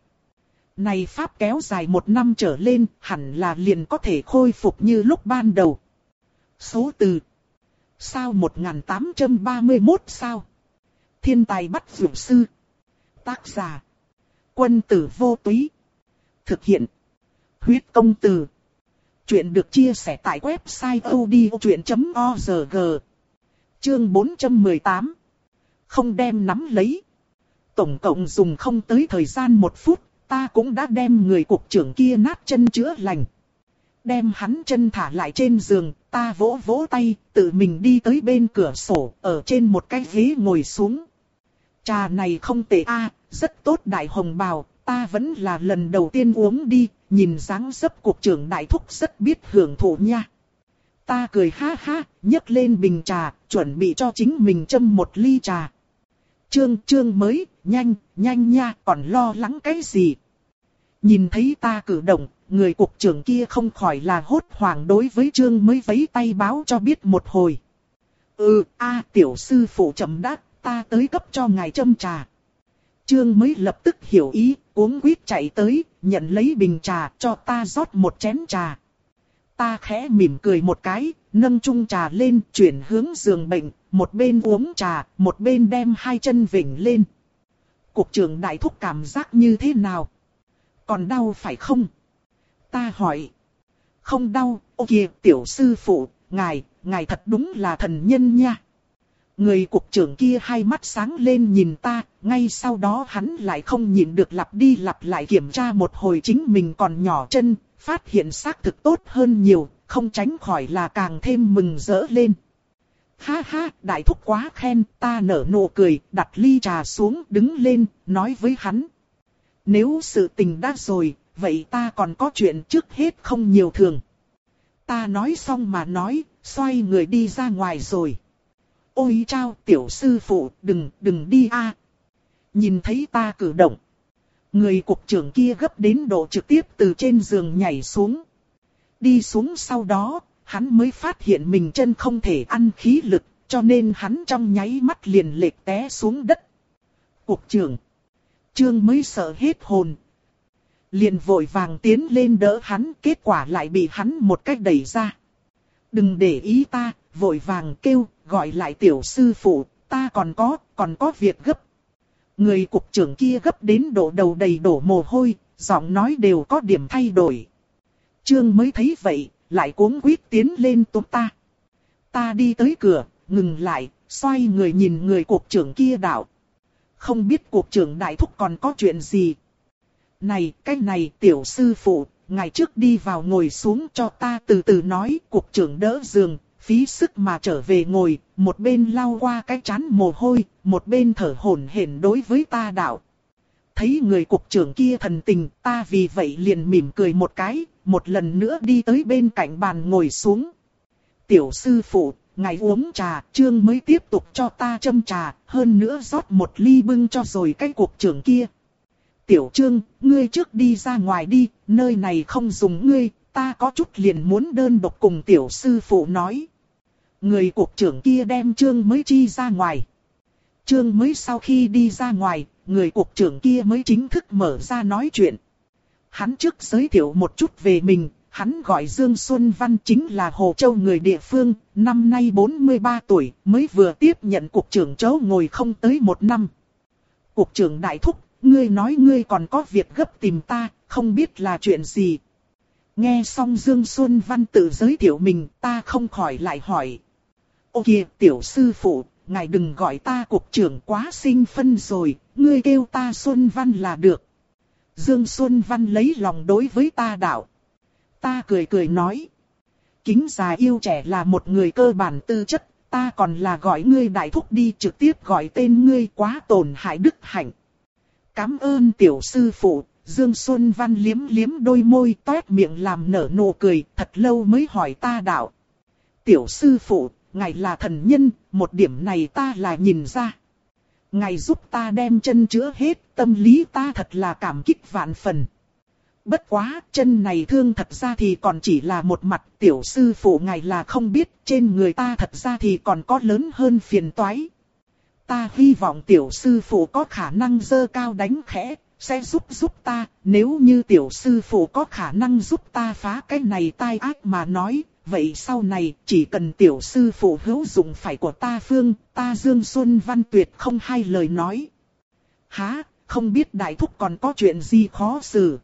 Này pháp kéo dài một năm trở lên, hẳn là liền có thể khôi phục như lúc ban đầu. Số từ. Sao một nghìn tám trăm ba mươi mốt sao? Thiên tài bắt dược sư. Tác giả. Quân tử vô túy. Thực hiện. Huyết công từ. Chuyện được chia sẻ tại website odchuyện chấm org. Chương bốn trăm mười tám. Không đem nắm lấy. Tổng cộng dùng không tới thời gian một phút, ta cũng đã đem người cục trưởng kia nát chân chữa lành. Đem hắn chân thả lại trên giường, ta vỗ vỗ tay, tự mình đi tới bên cửa sổ, ở trên một cái ghế ngồi xuống. Trà này không tệ a, rất tốt đại hồng bào, ta vẫn là lần đầu tiên uống đi, nhìn dáng dấp cục trưởng đại thúc rất biết hưởng thụ nha. Ta cười ha ha, nhấc lên bình trà, chuẩn bị cho chính mình châm một ly trà. Chương chương mới, nhanh, nhanh nha, còn lo lắng cái gì? Nhìn thấy ta cử động, người cục trưởng kia không khỏi là hốt hoảng đối với Trương mới vẫy tay báo cho biết một hồi. Ừ, a tiểu sư phụ chậm đã, ta tới cấp cho ngài châm trà. Trương mới lập tức hiểu ý, uống quýt chạy tới, nhận lấy bình trà cho ta rót một chén trà. Ta khẽ mỉm cười một cái, nâng chung trà lên, chuyển hướng giường bệnh, một bên uống trà, một bên đem hai chân vểnh lên. Cục trưởng đại thúc cảm giác như thế nào? Còn đau phải không? Ta hỏi. Không đau, ô kìa tiểu sư phụ, ngài, ngài thật đúng là thần nhân nha. Người cục trưởng kia hai mắt sáng lên nhìn ta, ngay sau đó hắn lại không nhịn được lặp đi lặp lại kiểm tra một hồi chính mình còn nhỏ chân, phát hiện xác thực tốt hơn nhiều, không tránh khỏi là càng thêm mừng rỡ lên. Ha ha, đại thúc quá khen, ta nở nụ cười, đặt ly trà xuống đứng lên, nói với hắn. Nếu sự tình đã rồi, vậy ta còn có chuyện trước hết không nhiều thường. Ta nói xong mà nói, xoay người đi ra ngoài rồi. Ôi chao tiểu sư phụ, đừng, đừng đi a. Nhìn thấy ta cử động. Người cục trưởng kia gấp đến độ trực tiếp từ trên giường nhảy xuống. Đi xuống sau đó, hắn mới phát hiện mình chân không thể ăn khí lực, cho nên hắn trong nháy mắt liền lệch té xuống đất. Cục trưởng. Trương mới sợ hết hồn. Liền vội vàng tiến lên đỡ hắn, kết quả lại bị hắn một cách đẩy ra. Đừng để ý ta, vội vàng kêu, gọi lại tiểu sư phụ, ta còn có, còn có việc gấp. Người cục trưởng kia gấp đến độ đầu đầy đổ mồ hôi, giọng nói đều có điểm thay đổi. Trương mới thấy vậy, lại cuống quýt tiến lên túm ta. Ta đi tới cửa, ngừng lại, xoay người nhìn người cục trưởng kia đạo. Không biết cục trưởng đại thúc còn có chuyện gì. Này, cái này tiểu sư phụ, ngày trước đi vào ngồi xuống cho ta từ từ nói. Cục trưởng đỡ giường, phí sức mà trở về ngồi, một bên lau qua cái trán mồ hôi, một bên thở hổn hển đối với ta đạo. Thấy người cục trưởng kia thần tình, ta vì vậy liền mỉm cười một cái, một lần nữa đi tới bên cạnh bàn ngồi xuống. Tiểu sư phụ, ngài uống trà, Trương mới tiếp tục cho ta châm trà, hơn nữa rót một ly bưng cho rồi cái cục trưởng kia. Tiểu Trương, ngươi trước đi ra ngoài đi, nơi này không dùng ngươi, ta có chút liền muốn đơn độc cùng tiểu sư phụ nói. Người cục trưởng kia đem Trương mới chi ra ngoài. Trương mới sau khi đi ra ngoài, người cục trưởng kia mới chính thức mở ra nói chuyện. Hắn trước giới thiệu một chút về mình, hắn gọi Dương Xuân Văn chính là Hồ Châu người địa phương, năm nay bốn mươi ba tuổi, mới vừa tiếp nhận cục trưởng chỗ ngồi không tới một năm. Cục trưởng đại thúc, ngươi nói ngươi còn có việc gấp tìm ta, không biết là chuyện gì. Nghe xong Dương Xuân Văn tự giới thiệu mình, ta không khỏi lại hỏi. Ô kìa tiểu sư phụ, ngài đừng gọi ta cục trưởng quá sinh phân rồi, ngươi kêu ta Xuân Văn là được. Dương Xuân Văn lấy lòng đối với ta đạo. Ta cười cười nói. Kính già yêu trẻ là một người cơ bản tư chất, ta còn là gọi ngươi đại thúc đi, trực tiếp gọi tên ngươi quá tổn hại đức hạnh. Cảm ơn tiểu sư phụ. Dương Xuân Văn liếm liếm đôi môi toét miệng làm nở nụ cười, thật lâu mới hỏi ta đạo. Tiểu sư phụ, ngài là thần nhân, một điểm này ta là nhìn ra. Ngài giúp ta đem chân chữa hết, tâm lý ta thật là cảm kích vạn phần. Bất quá, chân này thương thật ra thì còn chỉ là một mặt, tiểu sư phụ ngài là không biết, trên người ta thật ra thì còn có lớn hơn phiền toái. Ta hy vọng tiểu sư phụ có khả năng giơ cao đánh khẽ, sẽ giúp giúp ta, nếu như tiểu sư phụ có khả năng giúp ta phá cái này tai ác mà nói, vậy sau này chỉ cần tiểu sư phụ hữu dụng phải của ta phương, ta Dương Xuân Văn tuyệt không hai lời nói. Hả, không biết đại thúc còn có chuyện gì khó xử.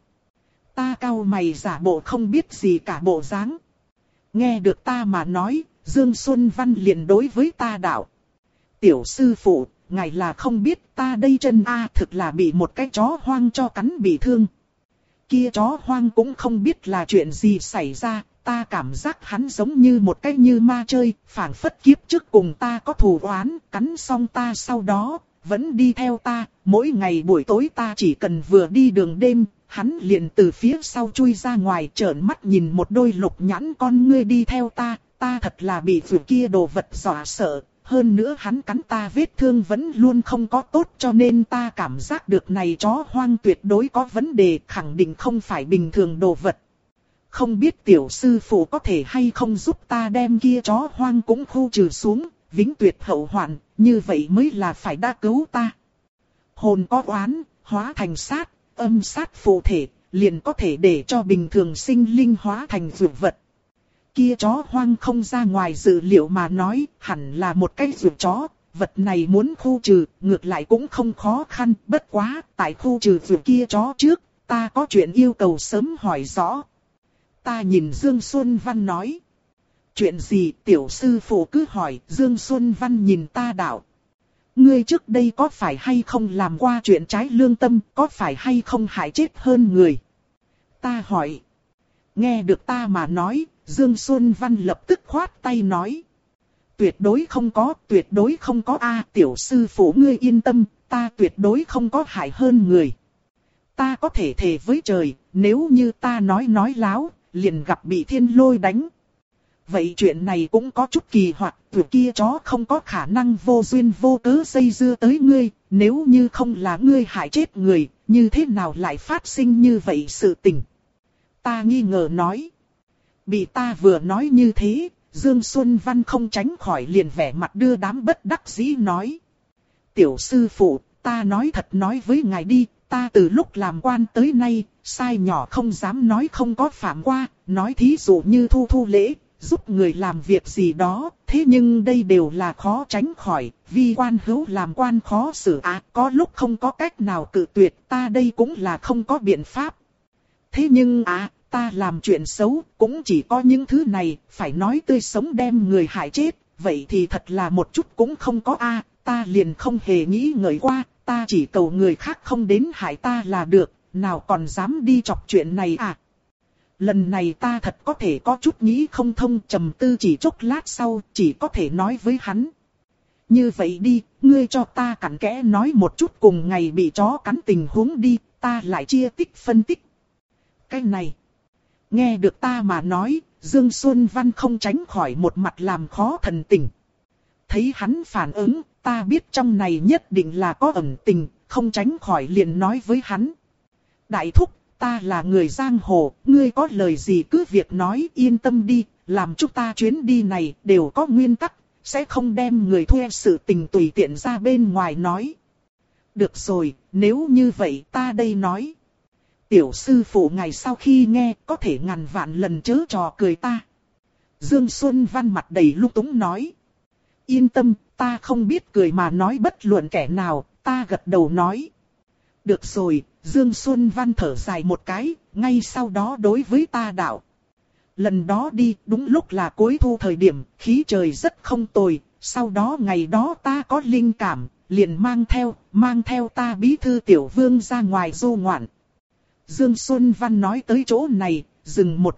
Ta cau mày giả bộ không biết gì cả bộ dáng. Nghe được ta mà nói, Dương Xuân Văn liền đối với ta đạo. Tiểu sư phụ, ngài là không biết ta đây chân A thực là bị một cái chó hoang cho cắn bị thương. Kia chó hoang cũng không biết là chuyện gì xảy ra, ta cảm giác hắn giống như một cái như ma chơi, phảng phất kiếp trước cùng ta có thù oán, cắn xong ta sau đó, vẫn đi theo ta, mỗi ngày buổi tối ta chỉ cần vừa đi đường đêm, hắn liền từ phía sau chui ra ngoài trợn mắt nhìn một đôi lục nhãn con ngươi đi theo ta, ta thật là bị vừa kia đồ vật dọa sợ. Hơn nữa hắn cắn ta vết thương vẫn luôn không có tốt cho nên ta cảm giác được này chó hoang tuyệt đối có vấn đề, khẳng định không phải bình thường đồ vật. Không biết tiểu sư phụ có thể hay không giúp ta đem kia chó hoang cũng khu trừ xuống, vĩnh tuyệt hậu hoạn, như vậy mới là phải đa cứu ta. Hồn có oán, hóa thành sát, âm sát phụ thể, liền có thể để cho bình thường sinh linh hóa thành dược vật. Kia chó hoang không ra ngoài dự liệu mà nói, hẳn là một cái dược chó, vật này muốn khu trừ, ngược lại cũng không khó khăn, bất quá, tại khu trừ dược kia chó trước, ta có chuyện yêu cầu sớm hỏi rõ. Ta nhìn Dương Xuân Văn nói. Chuyện gì tiểu sư phụ cứ hỏi, Dương Xuân Văn nhìn ta đạo. Ngươi trước đây có phải hay không làm qua chuyện trái lương tâm, có phải hay không hại chết hơn người? Ta hỏi. Nghe được ta mà nói, Dương Xuân Văn lập tức khoát tay nói. Tuyệt đối không có, tuyệt đối không có a tiểu sư phụ ngươi yên tâm, ta tuyệt đối không có hại hơn người. Ta có thể thề với trời, nếu như ta nói nói láo, liền gặp bị thiên lôi đánh. Vậy chuyện này cũng có chút kỳ hoặc, tuổi kia chó không có khả năng vô duyên vô cớ dây dưa tới ngươi, nếu như không là ngươi hại chết người, như thế nào lại phát sinh như vậy sự tình. Ta nghi ngờ nói. Bị ta vừa nói như thế, Dương Xuân Văn không tránh khỏi liền vẻ mặt đưa đám bất đắc dĩ nói. Tiểu sư phụ, ta nói thật nói với ngài đi, ta từ lúc làm quan tới nay, sai nhỏ không dám nói không có phạm qua, nói thí dụ như thu thu lễ, giúp người làm việc gì đó, thế nhưng đây đều là khó tránh khỏi, vì quan hữu làm quan khó xử à, có lúc không có cách nào cự tuyệt, ta đây cũng là không có biện pháp. Thế nhưng à, ta làm chuyện xấu, cũng chỉ có những thứ này, phải nói tươi sống đem người hại chết, vậy thì thật là một chút cũng không có a à, ta liền không hề nghĩ ngợi qua, ta chỉ cầu người khác không đến hại ta là được, nào còn dám đi chọc chuyện này à. Lần này ta thật có thể có chút nghĩ không thông, trầm tư chỉ chốc lát sau, chỉ có thể nói với hắn. Như vậy đi, ngươi cho ta cặn kẽ nói một chút cùng ngày bị chó cắn tình huống đi, ta lại chia tích phân tích. Cái này, nghe được ta mà nói, Dương Xuân Văn không tránh khỏi một mặt làm khó thần tình. Thấy hắn phản ứng, ta biết trong này nhất định là có ẩn tình, không tránh khỏi liền nói với hắn. Đại thúc, ta là người giang hồ, ngươi có lời gì cứ việc nói, yên tâm đi, làm chúng ta chuyến đi này đều có nguyên tắc, sẽ không đem người thuê sự tình tùy tiện ra bên ngoài nói. Được rồi, nếu như vậy ta đây nói. Tiểu sư phụ ngài sau khi nghe có thể ngàn vạn lần chớ trò cười ta. Dương Xuân Văn mặt đầy lung túng nói. Yên tâm, ta không biết cười mà nói bất luận kẻ nào, ta gật đầu nói. Được rồi, Dương Xuân Văn thở dài một cái, ngay sau đó đối với ta đạo. Lần đó đi, đúng lúc là cuối thu thời điểm, khí trời rất không tồi, sau đó ngày đó ta có linh cảm, liền mang theo, mang theo ta bí thư tiểu vương ra ngoài du ngoạn. Dương Xuân Văn nói tới chỗ này, dừng một chút,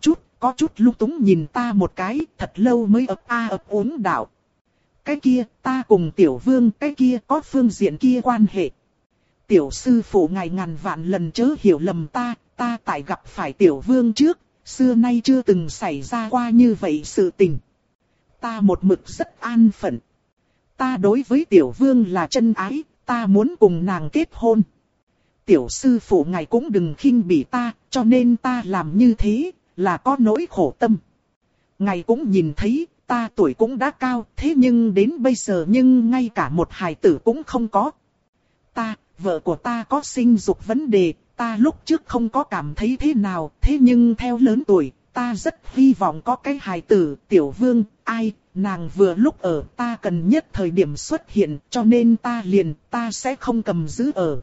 có chút lung túng nhìn ta một cái, thật lâu mới ấp a ấp úng đạo. Cái kia, ta cùng tiểu vương, cái kia có phương diện kia quan hệ. Tiểu sư phụ ngài ngàn vạn lần chớ hiểu lầm ta, ta tại gặp phải tiểu vương trước, xưa nay chưa từng xảy ra qua như vậy sự tình. Ta một mực rất an phận. Ta đối với tiểu vương là chân ái, ta muốn cùng nàng kết hôn. Tiểu sư phụ ngài cũng đừng khinh bỉ ta, cho nên ta làm như thế, là có nỗi khổ tâm. Ngài cũng nhìn thấy, ta tuổi cũng đã cao, thế nhưng đến bây giờ nhưng ngay cả một hài tử cũng không có. Ta, vợ của ta có sinh dục vấn đề, ta lúc trước không có cảm thấy thế nào, thế nhưng theo lớn tuổi, ta rất hy vọng có cái hài tử, tiểu vương, ai, nàng vừa lúc ở ta cần nhất thời điểm xuất hiện, cho nên ta liền, ta sẽ không cầm giữ ở.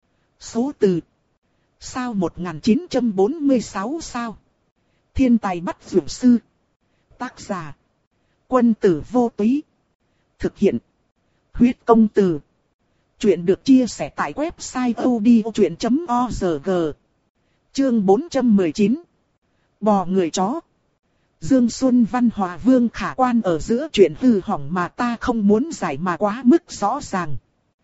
Số từ. Sao một nghìn chín trăm bốn mươi sáu sao? Thiên tài bắt dược sư. Tác giả. Quân tử vô túy. Thực hiện. Huyết công từ. Chuyện được chia sẻ tại website odchuyện chấm org. Chương bốn trăm mười chín. Bò người chó. Dương Xuân Văn Hòa Vương Khả Quan ở giữa chuyện hư hỏng mà ta không muốn giải mà quá mức rõ ràng.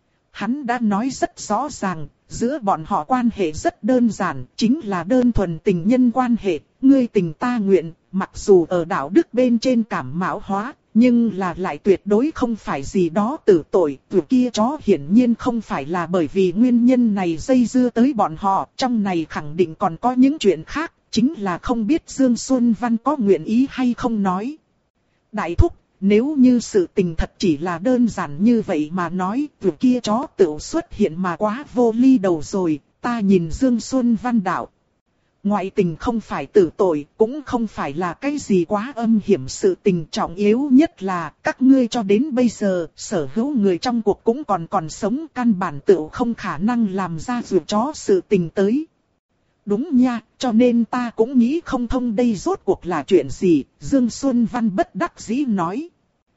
Hắn đã nói rất rõ ràng, giữa bọn họ quan hệ rất đơn giản, chính là đơn thuần tình nhân quan hệ, ngươi tình ta nguyện, mặc dù ở đạo đức bên trên cảm mão hóa, nhưng là lại tuyệt đối không phải gì đó tử tội, từ kia chó hiển nhiên không phải là bởi vì nguyên nhân này dây dưa tới bọn họ, trong này khẳng định còn có những chuyện khác, chính là không biết Dương Xuân Văn có nguyện ý hay không nói. Đại thúc, nếu như sự tình thật chỉ là đơn giản như vậy mà nói, từ kia chó tự xuất hiện mà quá vô ly đầu rồi, ta nhìn Dương Xuân Văn đạo. Ngoại tình không phải tử tội, cũng không phải là cái gì quá âm hiểm, sự tình trọng yếu nhất là các ngươi cho đến bây giờ, sở hữu người trong cuộc cũng còn còn sống, căn bản tự không khả năng làm ra dù chó sự tình tới. Đúng nha, cho nên ta cũng nghĩ không thông đây rốt cuộc là chuyện gì, Dương Xuân Văn bất đắc dĩ nói.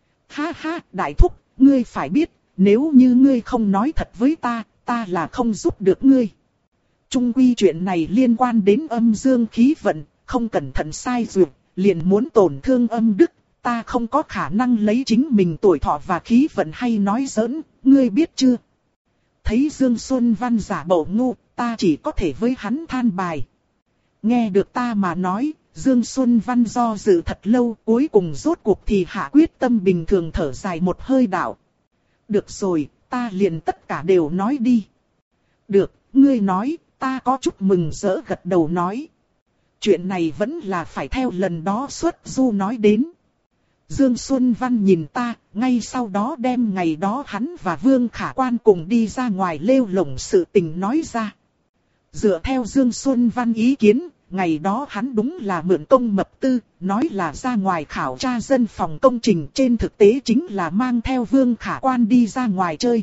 Ha ha, đại thúc, ngươi phải biết, nếu như ngươi không nói thật với ta, ta là không giúp được ngươi. Trung quy chuyện này liên quan đến âm dương khí vận, không cẩn thận sai duyệt, liền muốn tổn thương âm đức, ta không có khả năng lấy chính mình tuổi thọ và khí vận hay nói giỡn, ngươi biết chưa? Thấy Dương Xuân Văn giả bộ ngu, ta chỉ có thể với hắn than bài. Nghe được ta mà nói, Dương Xuân Văn do dự thật lâu, cuối cùng rốt cuộc thì hạ quyết tâm bình thường thở dài một hơi đạo. Được rồi, ta liền tất cả đều nói đi. Được, ngươi nói, ta có chút mừng rỡ gật đầu nói. Chuyện này vẫn là phải theo lần đó xuất du nói đến. Dương Xuân Văn nhìn ta, ngay sau đó đem ngày đó hắn và Vương Khả Quan cùng đi ra ngoài lêu lổng sự tình nói ra. Dựa theo Dương Xuân Văn ý kiến, ngày đó hắn đúng là mượn công mập tư, nói là ra ngoài khảo tra dân phòng công trình, trên thực tế chính là mang theo Vương Khả Quan đi ra ngoài chơi.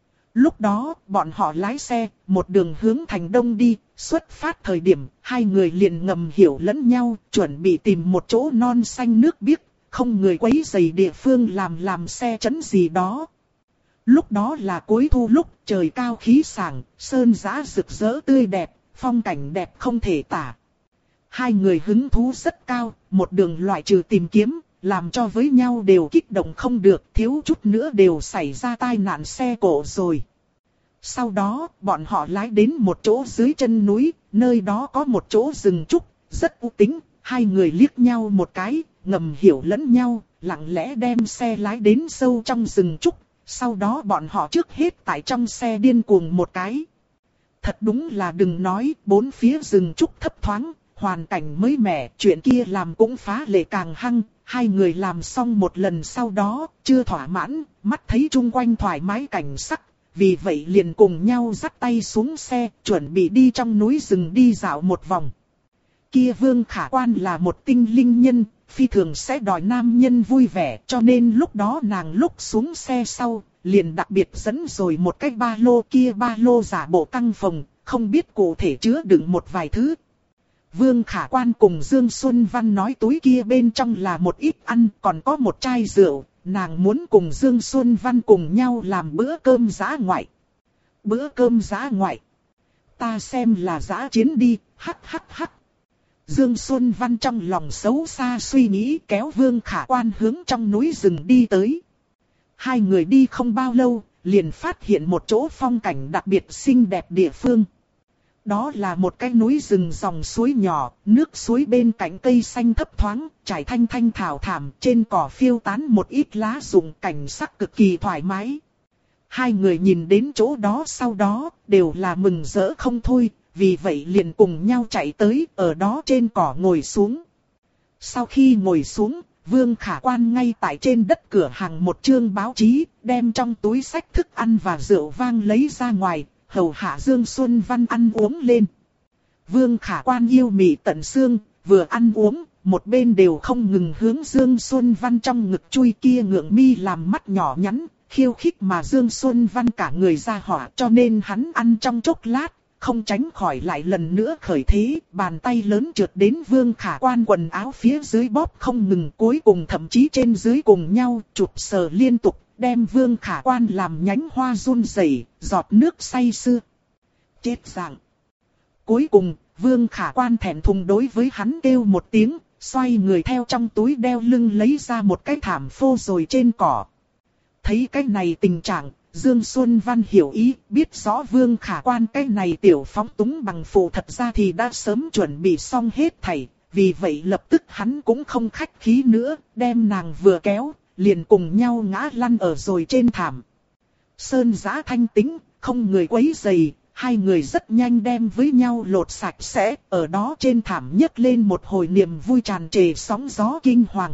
Lúc đó, bọn họ lái xe, một đường hướng thành đông đi, xuất phát thời điểm, hai người liền ngầm hiểu lẫn nhau, chuẩn bị tìm một chỗ non xanh nước biếc, không người quấy rầy địa phương làm làm xe chấn gì đó. Lúc đó là cuối thu lúc trời cao khí sảng, sơn giã rực rỡ tươi đẹp, phong cảnh đẹp không thể tả. Hai người hứng thú rất cao, một đường loại trừ tìm kiếm, làm cho với nhau đều kích động không được, thiếu chút nữa đều xảy ra tai nạn xe cộ rồi. Sau đó, bọn họ lái đến một chỗ dưới chân núi, nơi đó có một chỗ rừng trúc, rất u tĩnh, hai người liếc nhau một cái, ngầm hiểu lẫn nhau, lặng lẽ đem xe lái đến sâu trong rừng trúc, sau đó bọn họ trước hết tại trong xe điên cuồng một cái. Thật đúng là đừng nói, bốn phía rừng trúc thấp thoáng, hoàn cảnh mới mẻ, chuyện kia làm cũng phá lệ càng hăng, hai người làm xong một lần sau đó, chưa thỏa mãn, mắt thấy chung quanh thoải mái cảnh sắc, vì vậy liền cùng nhau dắt tay xuống xe, chuẩn bị đi trong núi rừng đi dạo một vòng. Kia Vương Khả Quan là một tinh linh nhân, phi thường sẽ đòi nam nhân vui vẻ, cho nên lúc đó nàng lúc xuống xe sau, liền đặc biệt dẫn rồi một cái ba lô, kia ba lô giả bộ căng phòng, không biết cụ thể chứa đựng một vài thứ. Vương Khả Quan cùng Dương Xuân Văn nói túi kia bên trong là một ít ăn, còn có một chai rượu, nàng muốn cùng Dương Xuân Văn cùng nhau làm bữa cơm dã ngoại. Bữa cơm dã ngoại. Ta xem là dã chiến đi, hắc hắc hắc. Dương Xuân Văn trong lòng xấu xa suy nghĩ kéo Vương Khả Quan hướng trong núi rừng đi tới. Hai người đi không bao lâu, liền phát hiện một chỗ phong cảnh đặc biệt xinh đẹp địa phương. Đó là một cái núi rừng dòng suối nhỏ, nước suối bên cạnh cây xanh thấp thoáng, trải thanh thanh thảo thảm, trên cỏ phiêu tán một ít lá rụng, cảnh sắc cực kỳ thoải mái. Hai người nhìn đến chỗ đó sau đó, đều là mừng rỡ không thôi, vì vậy liền cùng nhau chạy tới, ở đó trên cỏ ngồi xuống. Sau khi ngồi xuống, Vương Khả Quan ngay tại trên đất cửa hàng một chương báo chí, đem trong túi xách thức ăn và rượu vang lấy ra ngoài, hầu hạ Dương Xuân Văn ăn uống lên. Vương Khả Quan yêu mị tận xương, vừa ăn uống, một bên đều không ngừng hướng Dương Xuân Văn trong ngực chui kia ngượng mi làm mắt nhỏ nhắn, khiêu khích mà Dương Xuân Văn cả người ra hỏa, cho nên hắn ăn trong chốc lát, không tránh khỏi lại lần nữa khởi thế, bàn tay lớn trượt đến Vương Khả Quan quần áo phía dưới bóp không ngừng, cuối cùng thậm chí trên dưới cùng nhau chụp sờ liên tục, đem Vương Khả Quan làm nhánh hoa run rẩy, giọt nước say sưa. Chết dạng. Cuối cùng, Vương Khả Quan thẹn thùng đối với hắn kêu một tiếng, xoay người theo trong túi đeo lưng lấy ra một cái thảm phô rồi trên cỏ. Thấy cái này tình trạng, Dương Xuân Văn hiểu ý, biết rõ Vương Khả Quan cái này tiểu phóng túng bằng phụ thật ra thì đã sớm chuẩn bị xong hết thảy, vì vậy lập tức hắn cũng không khách khí nữa, đem nàng vừa kéo, liền cùng nhau ngã lăn ở rồi trên thảm. Sơn giã thanh tĩnh, không người quấy rầy, hai người rất nhanh đem với nhau lột sạch sẽ, ở đó trên thảm nhấc lên một hồi niềm vui tràn trề sóng gió kinh hoàng.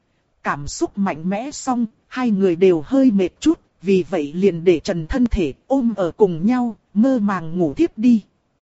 Cảm xúc mạnh mẽ xong, hai người đều hơi mệt chút, vì vậy liền để trần thân thể ôm ở cùng nhau, mơ màng ngủ tiếp đi.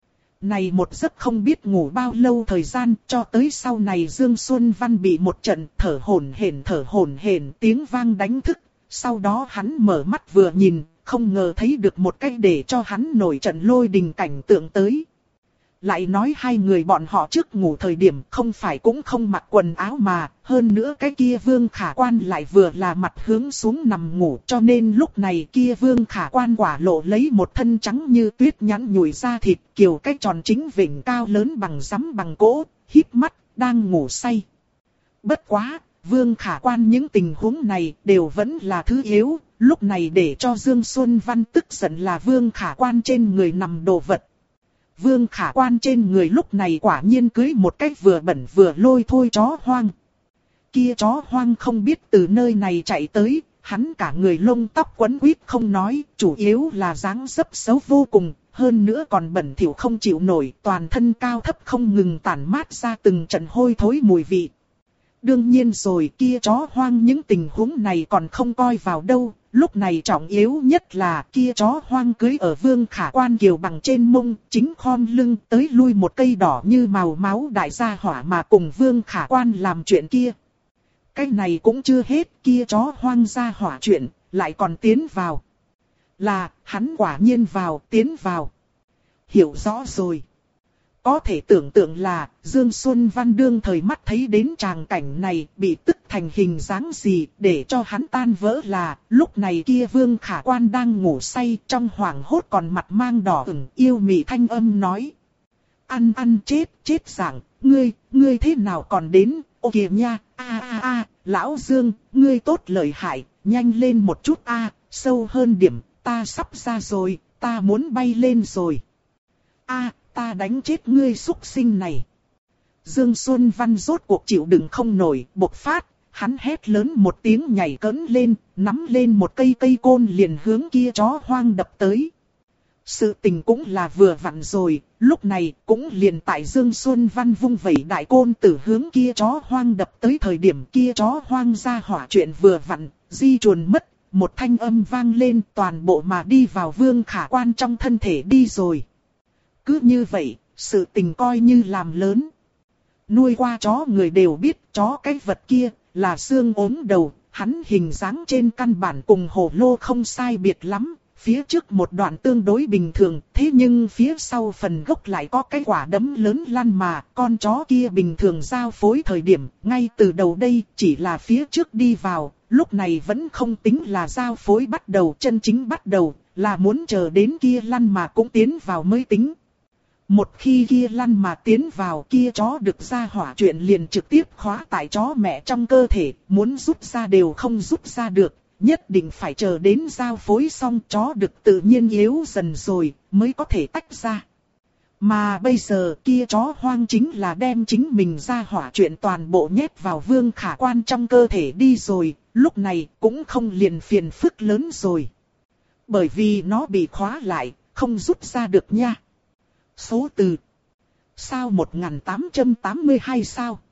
Này một giấc không biết ngủ bao lâu thời gian, cho tới sau này Dương Xuân Văn bị một trận thở hổn hển thở hổn hển tiếng vang đánh thức, sau đó hắn mở mắt vừa nhìn, không ngờ thấy được một cái để cho hắn nổi trận lôi đình cảnh tượng tới. Lại nói hai người bọn họ trước ngủ thời điểm không phải cũng không mặc quần áo mà, hơn nữa cái kia Vương Khả Quan lại vừa là mặt hướng xuống nằm ngủ, cho nên lúc này kia Vương Khả Quan quả lộ lấy một thân trắng như tuyết nhẵn nhủi da thịt, kiểu cái tròn chính vịnh cao lớn bằng rắm bằng cỗ, híp mắt, đang ngủ say. Bất quá, Vương Khả Quan những tình huống này đều vẫn là thứ yếu, lúc này để cho Dương Xuân Văn tức giận là Vương Khả Quan trên người nằm đồ vật. Vương Khả Quan trên người lúc này quả nhiên cưới một cách vừa bẩn vừa lôi thôi chó hoang. Kia chó hoang không biết từ nơi này chạy tới, hắn cả người lông tóc quấn quýt không nói, chủ yếu là dáng dấp xấu vô cùng, hơn nữa còn bẩn thỉu không chịu nổi, toàn thân cao thấp không ngừng tản mát ra từng trận hôi thối mùi vị. Đương nhiên rồi, kia chó hoang những tình huống này còn không coi vào đâu, lúc này trọng yếu nhất là kia chó hoang cưới ở Vương Khả Quan kiều bằng trên mông, chính khom lưng tới lui một cây đỏ như màu máu đại gia hỏa mà cùng Vương Khả Quan làm chuyện kia. Cái này cũng chưa hết, kia chó hoang gia hỏa chuyện, lại còn tiến vào. Là, hắn quả nhiên vào, tiến vào. Hiểu rõ rồi. Có thể tưởng tượng là, Dương Xuân Văn đương thời mắt thấy đến tràng cảnh này bị tức thành hình dáng gì, để cho hắn tan vỡ là, lúc này kia Vương Khả Quan đang ngủ say, trong hoảng hốt còn mặt mang đỏ ửng, yêu mị thanh âm nói. Ăn ăn chết, chết dạng, ngươi, ngươi thế nào còn đến, ô kìa nha, a a a, lão Dương, ngươi tốt lợi hại, nhanh lên một chút a, sâu hơn điểm, ta sắp ra rồi, ta muốn bay lên rồi. A, ta đánh chết ngươi xúc sinh này. Dương Xuân Văn rốt cuộc chịu đựng không nổi, bộc phát, hắn hét lớn một tiếng nhảy cẫng lên, nắm lên một cây cây côn liền hướng kia chó hoang đập tới. Sự tình cũng là vừa vặn rồi, lúc này cũng liền tại Dương Xuân Văn vung vẩy đại côn từ hướng kia chó hoang đập tới thời điểm kia chó hoang ra hỏa chuyện vừa vặn, di chuồn mất, một thanh âm vang lên toàn bộ mà đi vào Vương Khả Quan trong thân thể đi rồi. Cứ như vậy, sự tình coi như làm lớn. Nuôi qua chó người đều biết chó cái vật kia là xương ốm đầu, hắn hình dáng trên căn bản cùng hổ lô không sai biệt lắm, phía trước một đoạn tương đối bình thường, thế nhưng phía sau phần gốc lại có cái quả đấm lớn lăn mà, con chó kia bình thường giao phối thời điểm, ngay từ đầu đây chỉ là phía trước đi vào, lúc này vẫn không tính là giao phối bắt đầu, chân chính bắt đầu, là muốn chờ đến kia lăn mà cũng tiến vào mới tính. Một khi kia lăn mà tiến vào kia chó được ra hỏa chuyện liền trực tiếp khóa tại chó mẹ trong cơ thể, muốn rút ra đều không rút ra được, nhất định phải chờ đến giao phối xong chó được tự nhiên yếu dần rồi mới có thể tách ra. Mà bây giờ kia chó hoang chính là đem chính mình ra hỏa chuyện toàn bộ nhét vào Vương Khả Quan trong cơ thể đi rồi, lúc này cũng không liền phiền phức lớn rồi. Bởi vì nó bị khóa lại, không rút ra được nha. Số từ sao một nghìn tám trăm tám mươi hai sao?